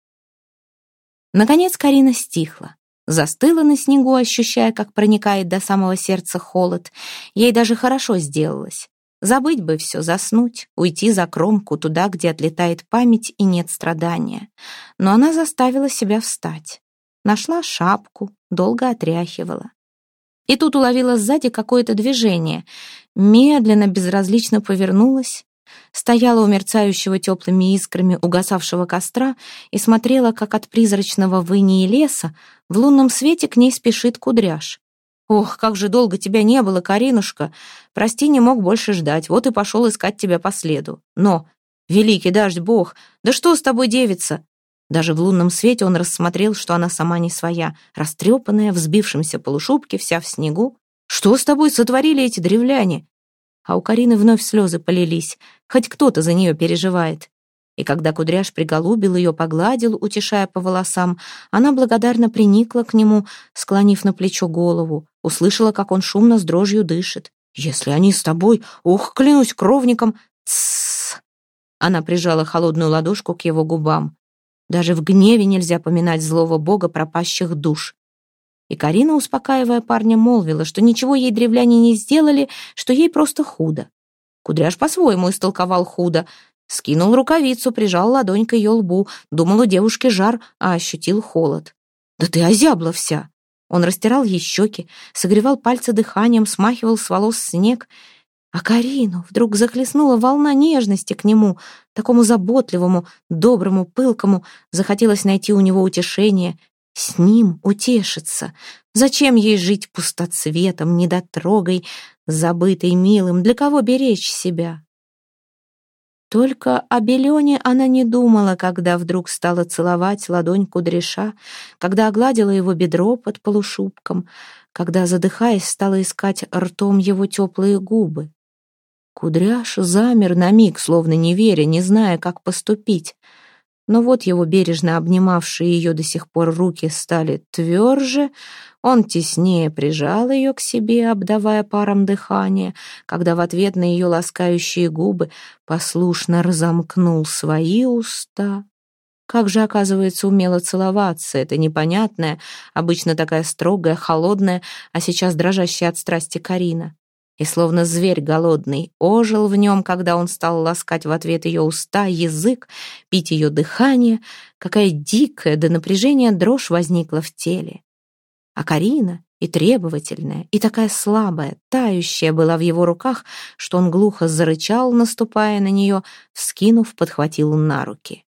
Наконец Карина стихла. Застыла на снегу, ощущая, как проникает до самого сердца холод. Ей даже хорошо сделалось. Забыть бы все, заснуть, уйти за кромку, туда, где отлетает память и нет страдания. Но она заставила себя встать. Нашла шапку, долго отряхивала. И тут уловила сзади какое-то движение. Медленно, безразлично повернулась. Стояла у мерцающего теплыми искрами угасавшего костра и смотрела, как от призрачного выния леса в лунном свете к ней спешит Кудряш. «Ох, как же долго тебя не было, Каринушка! Прости, не мог больше ждать, вот и пошел искать тебя по следу. Но, великий дождь бог, да что с тобой, девица?» Даже в лунном свете он рассмотрел, что она сама не своя, растрепанная, в сбившемся полушубке, вся в снегу. «Что с тобой сотворили эти древляне?» А у Карины вновь слезы полились. Хоть кто-то за нее переживает. И когда Кудряш приголубил ее, погладил, утешая по волосам, она благодарно приникла к нему, склонив на плечо голову, услышала, как он шумно с дрожью дышит. «Если они с тобой, ох, клянусь кровником!» «Тссс!» Она прижала холодную ладошку к его губам. Даже в гневе нельзя поминать злого бога пропащих душ. И Карина, успокаивая парня, молвила, что ничего ей древляне не сделали, что ей просто худо. Кудряш по-своему истолковал худо. Скинул рукавицу, прижал ладонь к ее лбу. Думал, у девушки жар, а ощутил холод. «Да ты озябла вся!» Он растирал ей щеки, согревал пальцы дыханием, смахивал с волос снег. А Карину вдруг захлестнула волна нежности к нему, такому заботливому, доброму, пылкому. Захотелось найти у него утешение, с ним утешиться. Зачем ей жить пустоцветом, недотрогой, забытой милым? Для кого беречь себя? Только о Белене она не думала, когда вдруг стала целовать ладонь Кудряша, когда огладила его бедро под полушубком, когда, задыхаясь, стала искать ртом его теплые губы. Кудряш замер на миг, словно не веря, не зная, как поступить. Но вот его бережно обнимавшие ее до сих пор руки стали тверже, он теснее прижал ее к себе, обдавая паром дыхания, когда в ответ на ее ласкающие губы послушно разомкнул свои уста. Как же, оказывается, умела целоваться эта непонятная, обычно такая строгая, холодная, а сейчас дрожащая от страсти Карина. И словно зверь голодный ожил в нем, когда он стал ласкать в ответ ее уста, язык, пить ее дыхание. Какая дикая до напряжения дрожь возникла в теле. А Карина, и требовательная, и такая слабая, тающая была в его руках, что он глухо зарычал, наступая на нее, вскинув, подхватил на руки.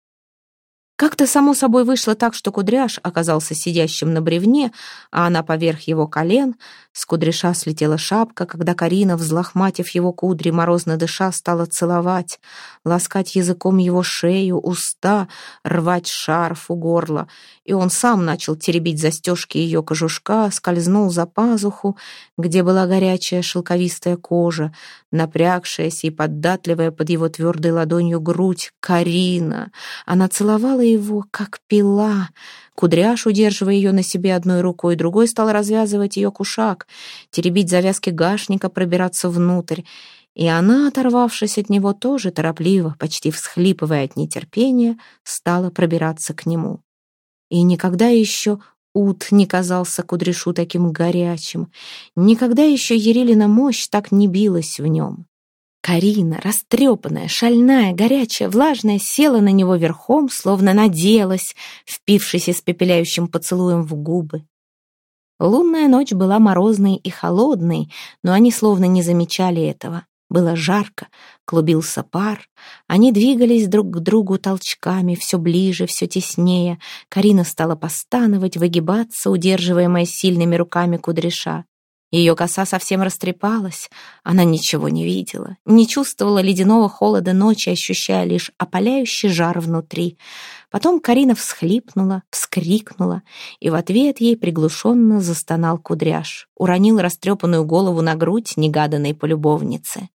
Как-то само собой вышло так, что Кудряш оказался сидящим на бревне, а она поверх его колен. С Кудряша слетела шапка, когда Карина, взлохматив его кудри, морозно дыша, стала целовать, ласкать языком его шею, уста, рвать шарф у горла. И он сам начал теребить застежки ее кожушка, скользнул за пазуху, где была горячая шелковистая кожа, напрягшаяся и податливая под его твердой ладонью грудь. Карина! Она целовала его, как пила. Кудряш, удерживая ее на себе одной рукой, другой стал развязывать ее кушак, теребить завязки гашника, пробираться внутрь. И она, оторвавшись от него, тоже торопливо, почти всхлипывая от нетерпения, стала пробираться к нему. И никогда еще ут не казался Кудряшу таким горячим, никогда еще Ярилина мощь так не билась в нем. Карина, растрепанная, шальная, горячая, влажная, села на него верхом, словно наделась, впившись испепеляющим поцелуем в губы. Лунная ночь была морозной и холодной, но они словно не замечали этого. Было жарко, клубился пар. Они двигались друг к другу толчками, все ближе, все теснее. Карина стала постановать, выгибаться, удерживаемая сильными руками Кудряша. Ее коса совсем растрепалась, она ничего не видела, не чувствовала ледяного холода ночи, ощущая лишь опаляющий жар внутри. Потом Карина всхлипнула, вскрикнула, и в ответ ей приглушенно застонал Кудряш, уронил растрепанную голову на грудь негаданной полюбовницы.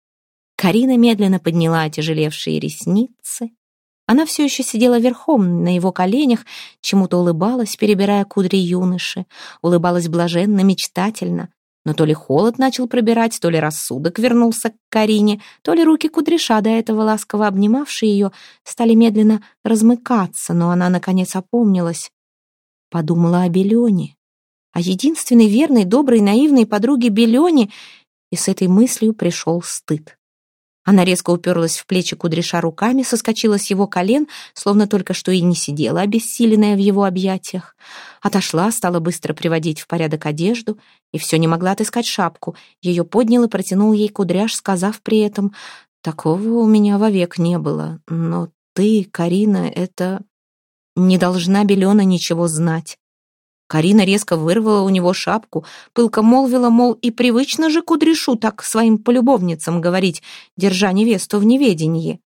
Карина медленно подняла отяжелевшие ресницы. Она все еще сидела верхом на его коленях, чему-то улыбалась, перебирая кудри юноши, улыбалась блаженно, мечтательно. Но то ли холод начал пробирать, то ли рассудок вернулся к Карине, то ли руки Кудряша, до этого ласково обнимавшие ее, стали медленно размыкаться, но она, наконец, опомнилась. Подумала о Белене, о единственной верной, доброй, наивной подруге Белене, и с этой мыслью пришел стыд. Она резко уперлась в плечи Кудряша руками, соскочила с его колен, словно только что и не сидела, обессиленная в его объятиях. Отошла, стала быстро приводить в порядок одежду, и все не могла отыскать шапку. Ее поднял и протянул ей Кудряш, сказав при этом: «Такого у меня вовек не было, но ты, Карина, это... не должна Белена ничего знать». Карина резко вырвала у него шапку, пылко молвила, мол, и привычно же Кудряшу так своим полюбовницам говорить, держа невесту в неведении.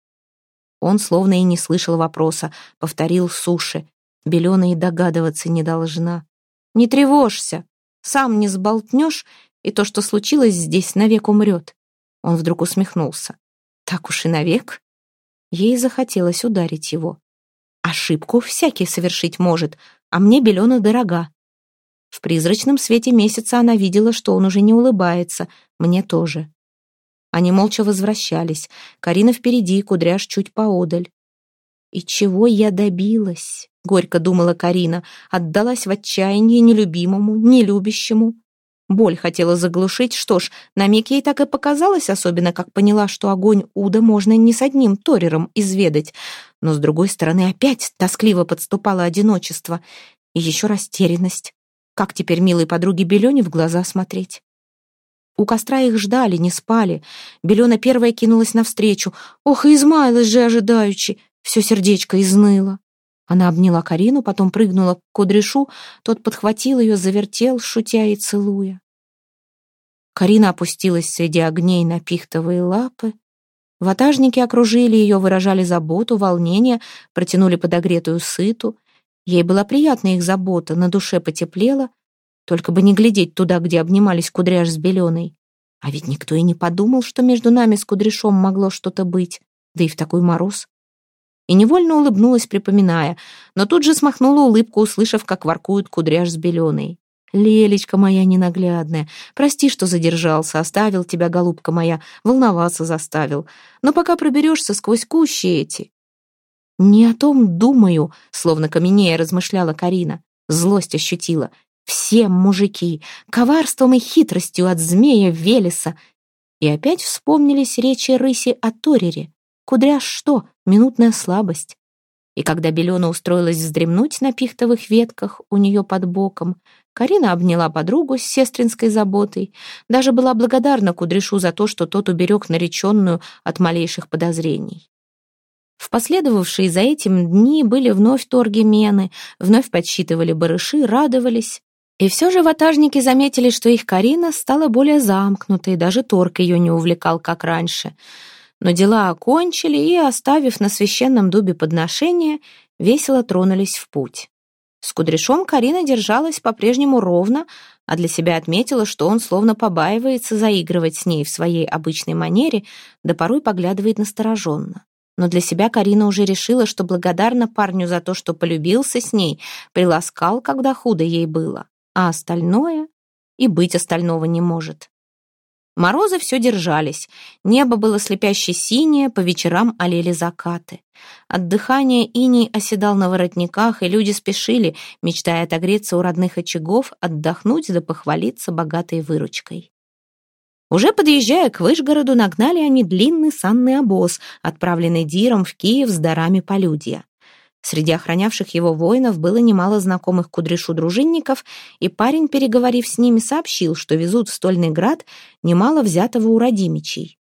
Он словно и не слышал вопроса, повторил суши. Белена и догадываться не должна. «Не тревожься, сам не сболтнешь, и то, что случилось здесь, навек умрет». Он вдруг усмехнулся. «Так уж и навек?» Ей захотелось ударить его. «Ошибку всякий совершить может, а мне Белена дорога». В призрачном свете месяца она видела, что он уже не улыбается. Мне тоже. Они молча возвращались. Карина впереди, Кудряш чуть поодаль. «И чего я добилась?» — горько думала Карина. Отдалась в отчаяние нелюбимому, нелюбящему. Боль хотела заглушить. Что ж, на миг ей так и показалось, особенно как поняла, что огонь уда можно не с одним торером изведать. Но, с другой стороны, опять тоскливо подступало одиночество. И еще растерянность. Как теперь милой подруге Белене в глаза смотреть? У костра их ждали, не спали. Белена первая кинулась навстречу. Ох, и измаялась же ожидаючи. Все сердечко изныло. Она обняла Карину, потом прыгнула к Кудряшу. Тот подхватил ее, завертел, шутя и целуя. Карина опустилась среди огней на пихтовые лапы. Ватажники окружили ее, выражали заботу, волнение, протянули подогретую сыту. Ей была приятна их забота, на душе потеплело, только бы не глядеть туда, где обнимались Кудряш с Беленой. А ведь никто и не подумал, что между нами с Кудряшом могло что-то быть, да и в такой мороз. И невольно улыбнулась, припоминая, но тут же смахнула улыбку, услышав, как воркуют Кудряш с Беленой. «Лелечка моя ненаглядная, прости, что задержался, оставил тебя, голубка моя, волноваться заставил, но пока проберешься сквозь кущи эти». «Не о том думаю», — словно каменея размышляла Карина. Злость ощутила. «Все мужики, коварством и хитростью от змея Велеса». И опять вспомнились речи рыси о Торере. Кудряш что? Минутная слабость. И когда Белена устроилась вздремнуть на пихтовых ветках у нее под боком, Карина обняла подругу с сестринской заботой, даже была благодарна Кудряшу за то, что тот уберег нареченную от малейших подозрений. В последовавшие за этим дни были вновь торги мены, вновь подсчитывали барыши, радовались. И все же ватажники заметили, что их Карина стала более замкнутой, даже торг ее не увлекал, как раньше. Но дела окончили и, оставив на священном дубе подношения, весело тронулись в путь. С Кудряшом Карина держалась по-прежнему ровно, а для себя отметила, что он словно побаивается заигрывать с ней в своей обычной манере, да порой поглядывает настороженно. Но для себя Карина уже решила, что благодарна парню за то, что полюбился с ней, приласкал, когда худо ей было, а остальное и быть остального не может. Морозы все держались, небо было слепяще синее, по вечерам алели закаты. От дыхания иней оседал на воротниках, и люди спешили, мечтая отогреться у родных очагов, отдохнуть да похвалиться богатой выручкой. Уже подъезжая к Вышгороду, нагнали они длинный санный обоз, отправленный Диром в Киев с дарами полюдья. Среди охранявших его воинов было немало знакомых Кудряшу дружинников, и парень, переговорив с ними, сообщил, что везут в Стольный Град немало взятого у родимичей.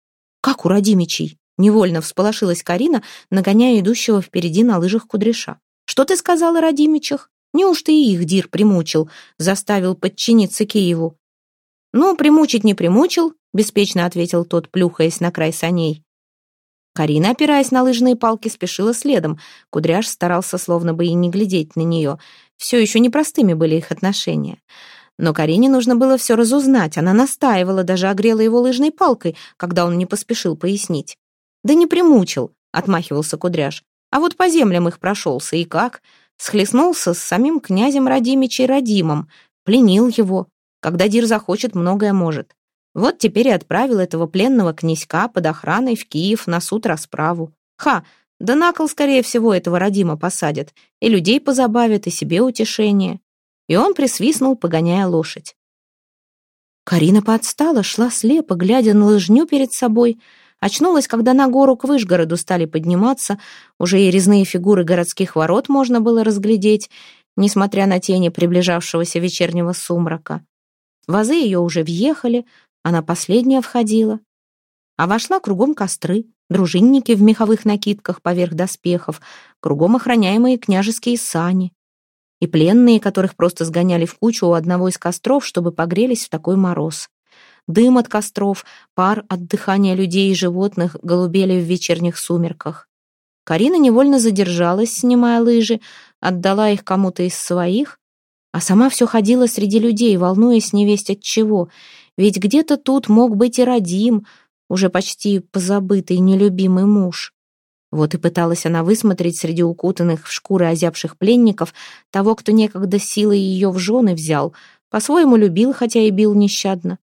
«Как у Радимичей?» — невольно всполошилась Карина, нагоняя идущего впереди на лыжах Кудряша. «Что ты сказала о Радимичах? Неужто и их Дир примучил, заставил подчиниться Киеву?» «Ну, примучить не примучил», — беспечно ответил тот, плюхаясь на край саней. Карина, опираясь на лыжные палки, спешила следом. Кудряш старался словно бы и не глядеть на нее. Все еще непростыми были их отношения. Но Карине нужно было все разузнать. Она настаивала, даже огрела его лыжной палкой, когда он не поспешил пояснить. «Да не примучил», — отмахивался Кудряш. «А вот по землям их прошелся. И как? Схлестнулся с самим князем Радимичей Радимом. Пленил его. Когда Дир захочет, многое может. Вот теперь и отправил этого пленного князька под охраной в Киев на суд-расправу. Ха! Да на кол, скорее всего, этого Радима посадят. И людей позабавят, и себе утешение». И он присвистнул, погоняя лошадь. Карина поотстала, шла слепо, глядя на лыжню перед собой. Очнулась, когда на гору к Выжгороду стали подниматься. Уже и резные фигуры городских ворот можно было разглядеть, несмотря на тени приближавшегося вечернего сумрака. Вазы ее уже въехали, она последняя входила. А вошла кругом костры, дружинники в меховых накидках поверх доспехов, кругом охраняемые княжеские сани. И пленные, которых просто сгоняли в кучу у одного из костров, чтобы погрелись в такой мороз. Дым от костров, пар от дыхания людей и животных голубели в вечерних сумерках. Карина невольно задержалась, снимая лыжи, отдала их кому-то из своих, а сама все ходила среди людей, волнуясь невесть от чего, ведь где-то тут мог быть и Радим, уже почти позабытый нелюбимый муж. Вот и пыталась она высмотреть среди укутанных в шкуры озябших пленников того, кто некогда силой ее в жены взял, по-своему любил, хотя и бил нещадно.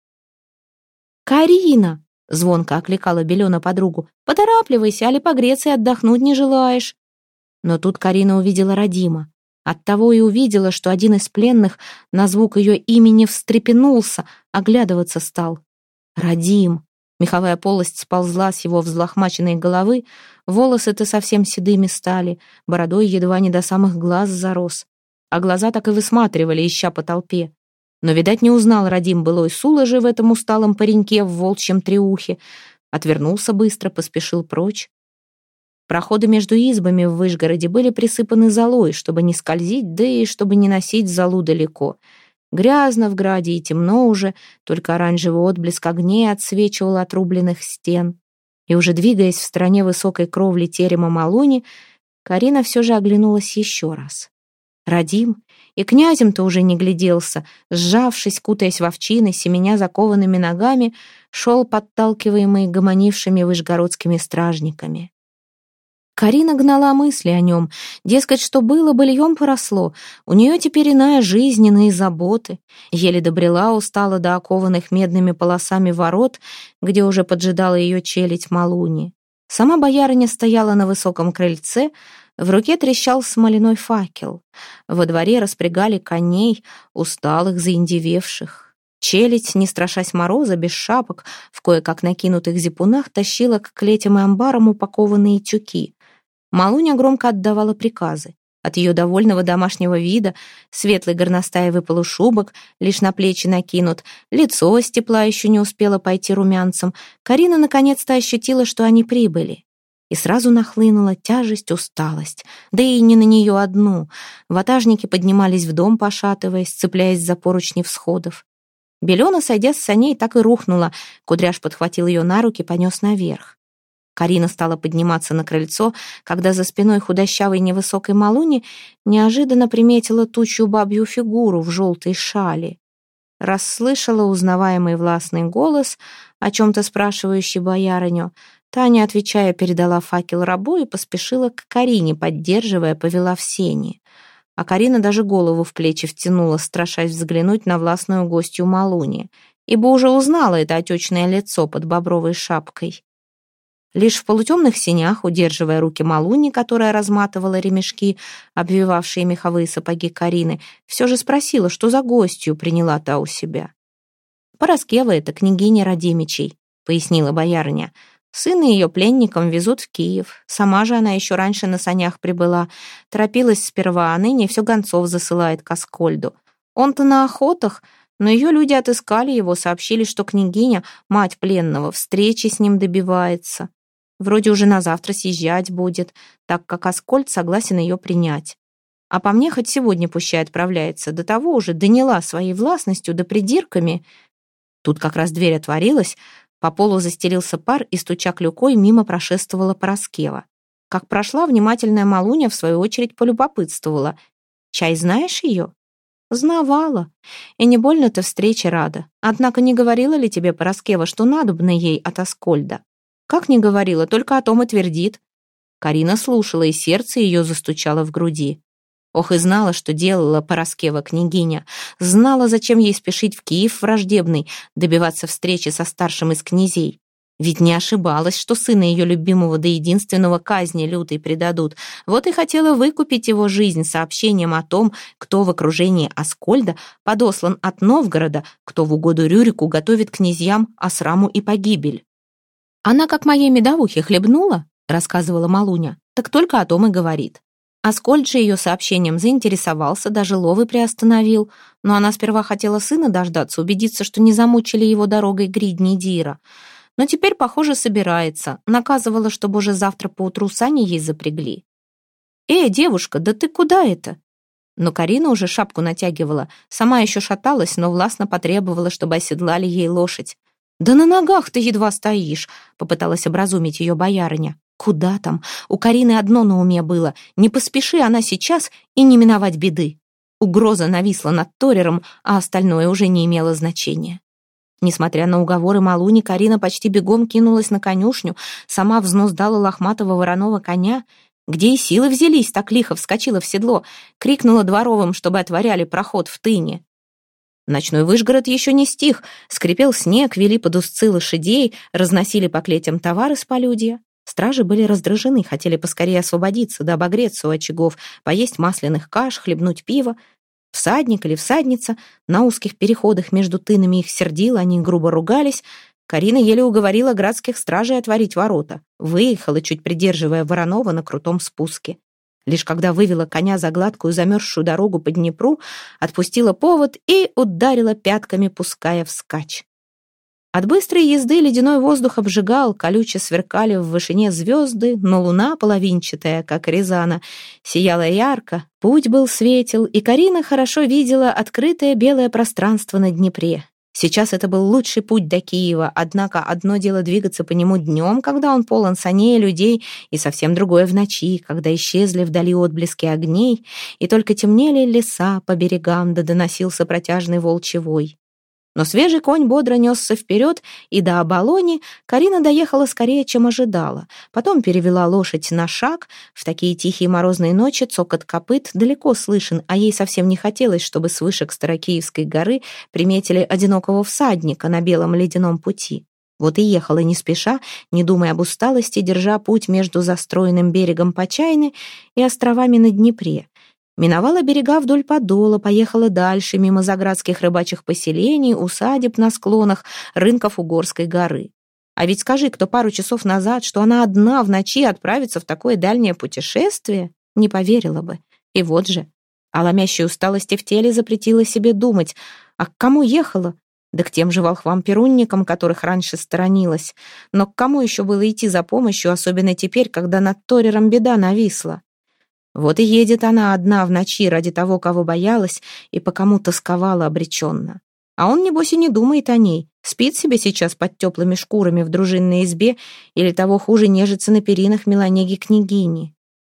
«Карина!» — звонко окликала Белена подругу. «Поторапливайся, али погреться и отдохнуть не желаешь?» Но тут Карина увидела Радима. Оттого и увидела, что один из пленных на звук ее имени встрепенулся, оглядываться стал. Радим! Меховая полость сползла с его взлохмаченной головы, волосы-то совсем седыми стали, бородой едва не до самых глаз зарос, а глаза так и высматривали, ища по толпе. Но, видать, не узнал Радим былой Сулажи в этом усталом пареньке в волчьем треухе. Отвернулся быстро, поспешил прочь. Проходы между избами в Выжгороде были присыпаны золой, чтобы не скользить, да и чтобы не носить золу далеко. Грязно в граде и темно уже, только оранжевый отблеск огней отсвечивал от рубленных стен. И уже двигаясь в стороне высокой кровли терема Малуни, Карина все же оглянулась еще раз. Радим и князем-то уже не гляделся, сжавшись, кутаясь в овчины, семеня закованными ногами, шел подталкиваемый гомонившими выжгородскими стражниками. Карина гнала мысли о нем, дескать, что было, быльем поросло, у нее теперь иная жизнь, иные заботы. Еле добрела, устала до окованных медными полосами ворот, где уже поджидала ее челядь Малуни. Сама боярыня стояла на высоком крыльце, в руке трещал смоляной факел. Во дворе распрягали коней, усталых, заиндевевших. Челядь, не страшась мороза, без шапок, в кое-как накинутых зипунах, тащила к клетям и амбарам упакованные тюки. Малуня громко отдавала приказы. От ее довольного домашнего вида светлый горностаевый полушубок лишь на плечи накинут, лицо с тепла еще не успело пойти румянцем. Карина наконец-то ощутила, что они прибыли. И сразу нахлынула тяжесть, усталость. Да и не на нее одну. Ватажники поднимались в дом, пошатываясь, цепляясь за поручни всходов. Белена, сойдя с саней, так и рухнула. Кудряш подхватил ее на руки, понес наверх. Карина стала подниматься на крыльцо, когда за спиной худощавой невысокой Малуни неожиданно приметила тучью бабью фигуру в желтой шали. Расслышала узнаваемый властный голос, о чем-то спрашивающий боярыню. Таня, отвечая, передала факел рабу и поспешила к Карине, поддерживая, повела в сени. А Карина даже голову в плечи втянула, страшась взглянуть на властную гостью Малуни, ибо уже узнала это отечное лицо под бобровой шапкой. Лишь в полутемных сенях, удерживая руки Малуни, которая разматывала ремешки, обвивавшие меховые сапоги Карины, все же спросила, что за гостью приняла та у себя. «Пороскева это княгиня Радимичей», — пояснила боярыня. «Сына ее пленникам везут в Киев. Сама же она еще раньше на санях прибыла. Торопилась сперва, а ныне все гонцов засылает к Аскольду. Он-то на охотах, Но ее люди отыскали его, сообщили, что княгиня, мать пленного, встречи с ним добивается. Вроде уже на завтра съезжать будет, так как Аскольд согласен ее принять. А по мне хоть сегодня пущай отправляется, до того уже доняла своей властностью да придирками. Тут как раз дверь отворилась, по полу застелился пар, и, стуча клюкой, мимо прошествовала Пороскева. Как прошла, внимательная Малуня, в свою очередь, полюбопытствовала. «Чай, знаешь ее?» «Знавала. И не больно-то встрече рада. Однако не говорила ли тебе Пороскева, что надобно ей от Аскольда?» «Как не говорила, только о том и твердит». Карина слушала, и сердце ее застучало в груди. Ох, и знала, что делала Пороскева княгиня. Знала, зачем ей спешить в Киев враждебный, добиваться встречи со старшим из князей. Ведь не ошибалась, что сына ее любимого до единственного казни лютой предадут. Вот и хотела выкупить его жизнь сообщением о том, кто в окружении Аскольда подослан от Новгорода, кто в угоду Рюрику готовит князьям осраму и погибель. «Она, как моей медовухи, хлебнула», — рассказывала Малуня, «так только о том и говорит». Аскольд же ее сообщением заинтересовался, даже ловы приостановил, но она сперва хотела сына дождаться, убедиться, что не замучили его дорогой гридни Дира. Но теперь, похоже, собирается. Наказывала, чтобы уже завтра поутру сани ей запрягли. Девушка, да ты куда это?» Но Карина уже шапку натягивала, сама еще шаталась, но властно потребовала, чтобы оседлали ей лошадь. «Да на ногах ты едва стоишь», — попыталась образумить ее боярыня. «Куда там? У Карины одно на уме было. Не поспеши она сейчас и не миновать беды». Угроза нависла над Торером, а остальное уже не имело значения. Несмотря на уговоры Малуни, Карина почти бегом кинулась на конюшню, сама взнос дала лохматого вороного коня. Где и силы взялись, так лихо вскочила в седло, крикнула дворовым, чтобы отворяли проход в тыне. Ночной Вышгород еще не стих, скрипел снег, вели под узцы лошадей, разносили по клетям товары с полюдья. Стражи были раздражены, хотели поскорее освободиться, да обогреться у очагов, поесть масляных каш, хлебнуть пива. Всадник или всадница на узких переходах между тынами их сердил, они грубо ругались. Карина еле уговорила градских стражей отворить ворота. Выехала, чуть придерживая Воронова на крутом спуске. Лишь когда вывела коня за гладкую замерзшую дорогу по Днепру, отпустила повод и ударила пятками, пуская вскачь. От быстрой езды ледяной воздух обжигал, колюче сверкали в вышине звезды, но луна, половинчатая, как Рязана, сияла ярко, путь был светел, и Карина хорошо видела открытое белое пространство на Днепре. Сейчас это был лучший путь до Киева, однако одно дело двигаться по нему днем, когда он полон саней и людей, и совсем другое в ночи, когда исчезли вдали отблески огней, и только темнели леса по берегам, да доносился протяжный волчий вой. Но свежий конь бодро несся вперед, и до Оболони Карина доехала скорее, чем ожидала. Потом перевела лошадь на шаг. В такие тихие морозные ночи цокот копыт далеко слышен, а ей совсем не хотелось, чтобы с вышек Старокиевской горы приметили одинокого всадника на белом ледяном пути. Вот и ехала не спеша, не думая об усталости, держа путь между застроенным берегом Почайны и островами на Днепре. Миновала берега вдоль Подола, поехала дальше, мимо заградских рыбачьих поселений, усадеб на склонах, рынков Угорской горы. А ведь скажи, кто пару часов назад, что она одна в ночи отправится в такое дальнее путешествие, не поверила бы. И вот же, о ломящей усталости в теле запретила себе думать. А к кому ехала? Да к тем же волхвам-перунникам, которых раньше сторонилась. Но к кому еще было идти за помощью, особенно теперь, когда над Торером беда нависла? Вот и едет она одна в ночи ради того, кого боялась и по кому тосковала обреченно. А он, небось, и не думает о ней, спит себе сейчас под теплыми шкурами в дружинной избе или того хуже нежится на перинах Меланеги-княгини.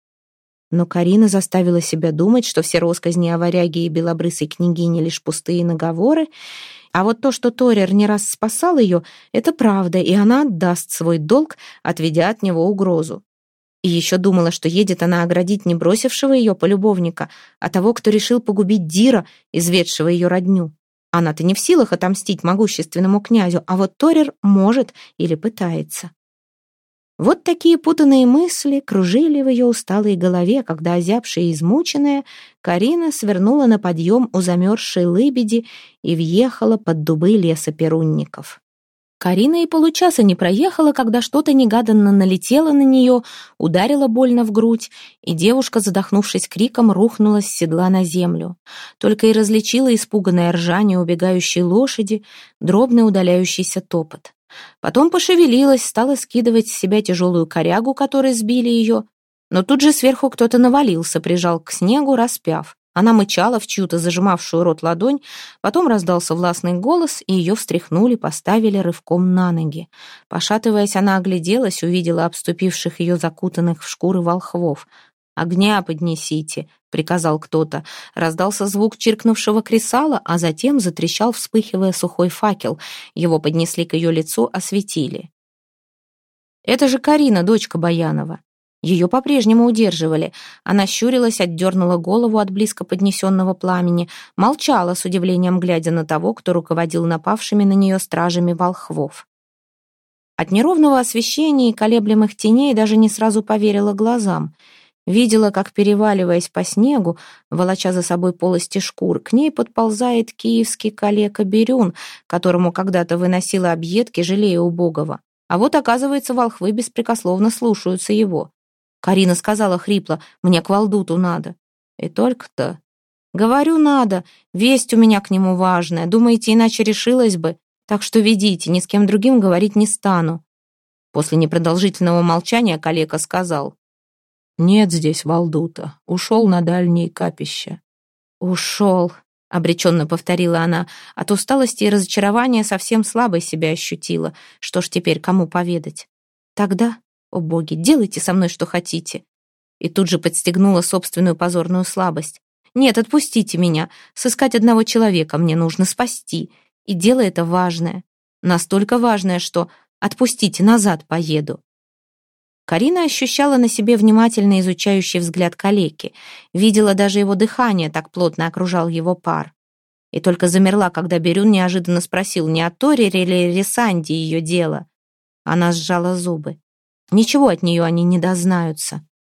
Но Карина заставила себя думать, что все россказни о варяге и белобрысой княгине лишь пустые наговоры, а вот то, что Торер не раз спасал ее, это правда, и она отдаст свой долг, отведя от него угрозу. И еще думала, что едет она оградить не бросившего ее полюбовника, а того, кто решил погубить Дира, изведшего ее родню. Она-то не в силах отомстить могущественному князю, а вот Торер может или пытается. Вот такие путанные мысли кружили в ее усталой голове, когда, озябшая и измученная, Карина свернула на подъем у замерзшей лыбеди и въехала под дубы леса перунников. Карина и получаса не проехала, когда что-то негаданно налетело на нее, ударило больно в грудь, и девушка, задохнувшись криком, рухнула с седла на землю. Только и различила испуганное ржание убегающей лошади, дробный удаляющийся топот. Потом пошевелилась, стала скидывать с себя тяжелую корягу, которой сбили ее, но тут же сверху кто-то навалился, прижал к снегу, распяв. Она мычала в чью-то зажимавшую рот ладонь, потом раздался властный голос, и ее встряхнули, поставили рывком на ноги. Пошатываясь, она огляделась, увидела обступивших ее закутанных в шкуры волхвов. «Огня поднесите», — приказал кто-то. Раздался звук чиркнувшего кресала, а затем затрещал, вспыхивая сухой факел. Его поднесли к ее лицу, осветили. «Это же Карина, дочка Баянова». Ее по-прежнему удерживали. Она щурилась, отдернула голову от близко поднесенного пламени, молчала с удивлением, глядя на того, кто руководил напавшими на нее стражами волхвов. От неровного освещения и колеблемых теней даже не сразу поверила глазам. Видела, как, переваливаясь по снегу, волоча за собой полости шкур, к ней подползает киевский калека Бирюн, которому когда-то выносила объедки, жалея убогого. А вот, оказывается, волхвы беспрекословно слушаются его. Карина сказала хрипло: «Мне к Валдуту надо». «И только-то...» «Говорю, надо. Весть у меня к нему важная. Думаете, иначе решилась бы? Так что ведите, ни с кем другим говорить не стану». После непродолжительного молчания калека сказал: «Нет здесь Валдута. Ушел на дальние капища». «Ушел», — обреченно повторила она. От усталости и разочарования совсем слабой себя ощутила. Что ж теперь, кому поведать? «Тогда... О, боги, делайте со мной, что хотите». И тут же подстегнула собственную позорную слабость. «Нет, отпустите меня. Сыскать одного человека мне нужно, спасти. И дело это важное. Настолько важное, что отпустите, назад поеду». Карина ощущала на себе внимательно изучающий взгляд калеки. Видела даже его дыхание, так плотно окружал его пар. И только замерла, когда Бирюн неожиданно спросил, не о Торире или Рисанде ее дело. Она сжала зубы. Ничего от нее они не дознаются.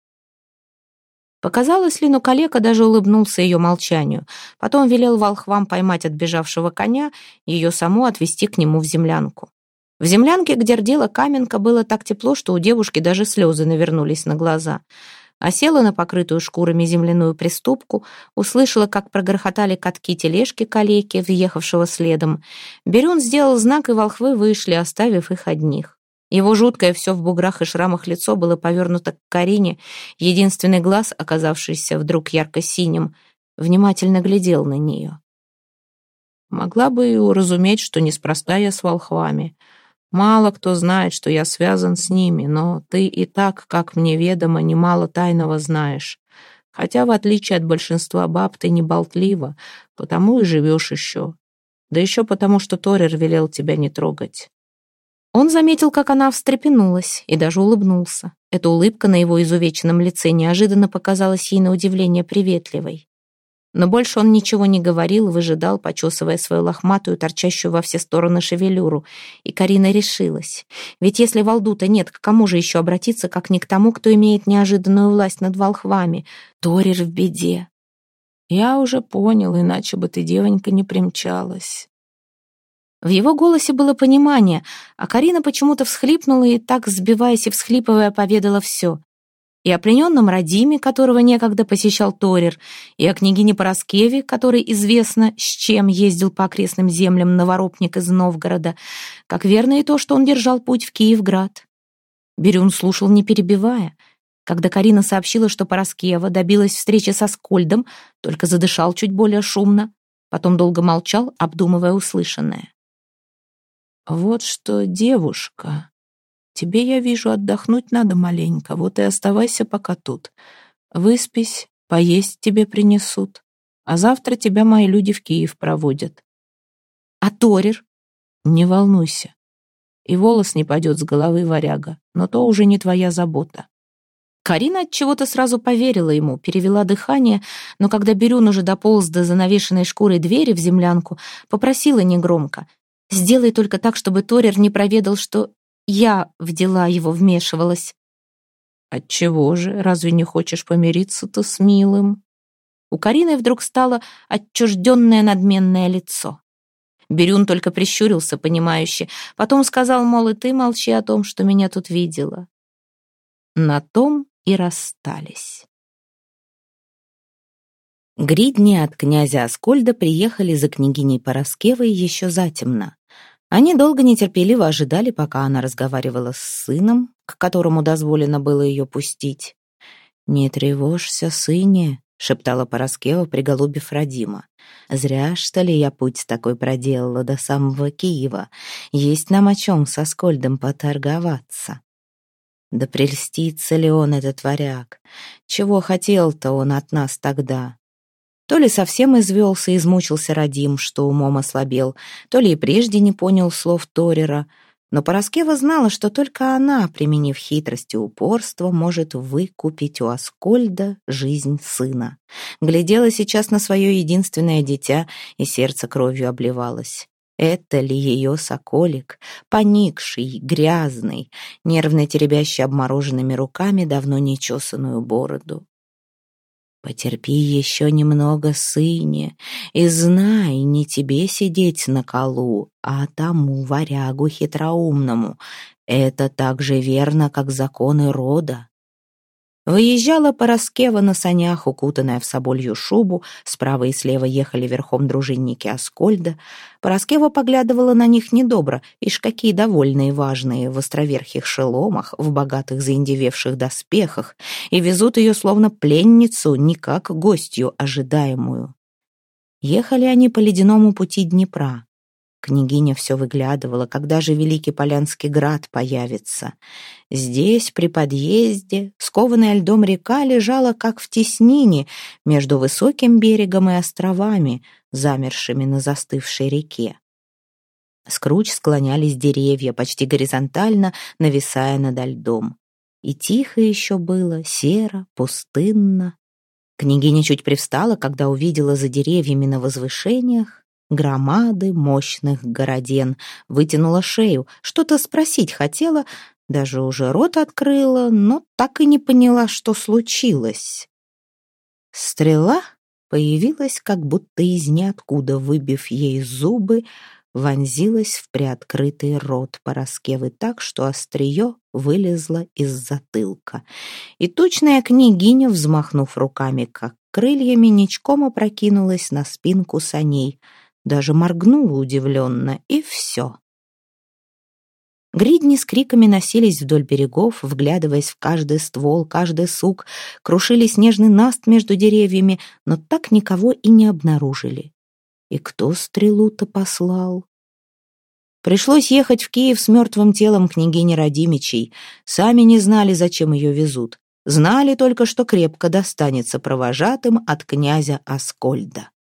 Показалось ли, но калека даже улыбнулся ее молчанию. Потом велел волхвам поймать отбежавшего коня, ее саму отвезти к нему в землянку. В землянке, где рдела Каменка, было так тепло, что у девушки даже слезы навернулись на глаза. А села на покрытую шкурами земляную приступку, услышала, как прогрохотали катки тележки калеки, въехавшего следом. Берюн сделал знак, и волхвы вышли, оставив их одних. Его жуткое все в буграх и шрамах лицо было повернуто к Карине, единственный глаз, оказавшийся вдруг ярко-синим, внимательно глядел на нее. «Могла бы и уразуметь, что неспроста я с волхвами. Мало кто знает, что я связан с ними, но ты и так, как мне ведомо, немало тайного знаешь. Хотя, в отличие от большинства баб, ты не болтлива, потому и живешь еще. Да еще потому, что Торир велел тебя не трогать». Он заметил, как она встрепенулась, и даже улыбнулся. Эта улыбка на его изувеченном лице неожиданно показалась ей на удивление приветливой. Но больше он ничего не говорил, выжидал, почесывая свою лохматую, торчащую во все стороны шевелюру. И Карина решилась. Ведь если Валдута нет, к кому же еще обратиться, как не к тому, кто имеет неожиданную власть над волхвами? Торир в беде. «Я уже понял, иначе бы ты, девонька, не примчалась». В его голосе было понимание, а Карина почему-то всхлипнула и, так сбиваясь и всхлипывая, поведала все. И о плененном Радиме, которого некогда посещал Торир, и о княгине Пороскеве, который известно, с чем ездил по окрестным землям новоропник из Новгорода, как верно и то, что он держал путь в Киевград. Бирюн слушал, не перебивая. Когда Карина сообщила, что Пороскева добилась встречи со Скольдом, только задышал чуть более шумно, потом долго молчал, обдумывая услышанное. «Вот что, девушка, тебе, я вижу, отдохнуть надо маленько, вот и оставайся пока тут. Выспись, поесть тебе принесут, а завтра тебя мои люди в Киев проводят». «А Торир?» «Не волнуйся, и волос не падет с головы, варяга, но то уже не твоя забота». Карина от чего-то сразу поверила ему, перевела дыхание, но когда Бирюн уже дополз до занавешенной шкурой двери в землянку, попросила негромко: «Сделай только так, чтобы Торир не проведал, что я в дела его вмешивалась». «Отчего же? Разве не хочешь помириться-то с милым?» У Карины вдруг стало отчужденное надменное лицо. Бирюн только прищурился, понимающе. Потом сказал, мол, и ты молчи о том, что меня тут видела. На том и расстались. Гридни от князя Аскольда приехали за княгиней Параскевой еще затемно. Они долго нетерпеливо ожидали, пока она разговаривала с сыном, к которому дозволено было ее пустить. «Не тревожься, сыне», — шептала Параскева, приголубив Радима. «Зря, что ли, я путь такой проделала до самого Киева. Есть нам о чем с Аскольдом поторговаться». Да прельстится ли он, этот варяг? Чего хотел-то он от нас тогда? То ли совсем извелся и измучился Радим, что умом ослабел, то ли и прежде не понял слов Торера, но Параскева знала, что только она, применив хитрость и упорство, может выкупить у Аскольда жизнь сына. Глядела сейчас на свое единственное дитя, и сердце кровью обливалось. Это ли ее соколик, поникший, грязный, нервно теребящий обмороженными руками давно нечесанную бороду? «Потерпи еще немного, сыне, и знай, не тебе сидеть на колу, а тому варягу хитроумному. Это так же верно, как законы рода». Выезжала Параскева на санях, укутанная в соболью шубу, справа и слева ехали верхом дружинники Аскольда. Параскева поглядывала на них недобро, ишь какие довольные важные, в островерхих шеломах, в богатых заиндевевших доспехах, и везут ее словно пленницу, не как гостью ожидаемую. Ехали они по ледяному пути Днепра. Княгиня все выглядывала, когда же Великий Полянский град появится. Здесь, при подъезде, скованная льдом река лежала, как в теснине, между высоким берегом и островами, замершими на застывшей реке. С круч склонялись деревья, почти горизонтально, нависая над льдом. И тихо еще было, серо, пустынно. Княгиня чуть привстала, когда увидела за деревьями на возвышениях громады мощных городен, вытянула шею, что-то спросить хотела, даже уже рот открыла, но так и не поняла, что случилось. Стрела появилась как будто из ниоткуда, выбив ей зубы, вонзилась в приоткрытый рот Параскевы так, что острие вылезло из затылка. И тучная княгиня, взмахнув руками, как крыльями, ничком опрокинулась на спинку саней, даже моргнула удивленно, и все. Гридни с криками носились вдоль берегов, вглядываясь в каждый ствол, каждый сук, крушили снежный наст между деревьями, но так никого и не обнаружили. И кто стрелу-то послал? Пришлось ехать в Киев с мертвым телом княгини Радимичей. Сами не знали, зачем ее везут. Знали только, что крепко достанется провожатым от князя Аскольда.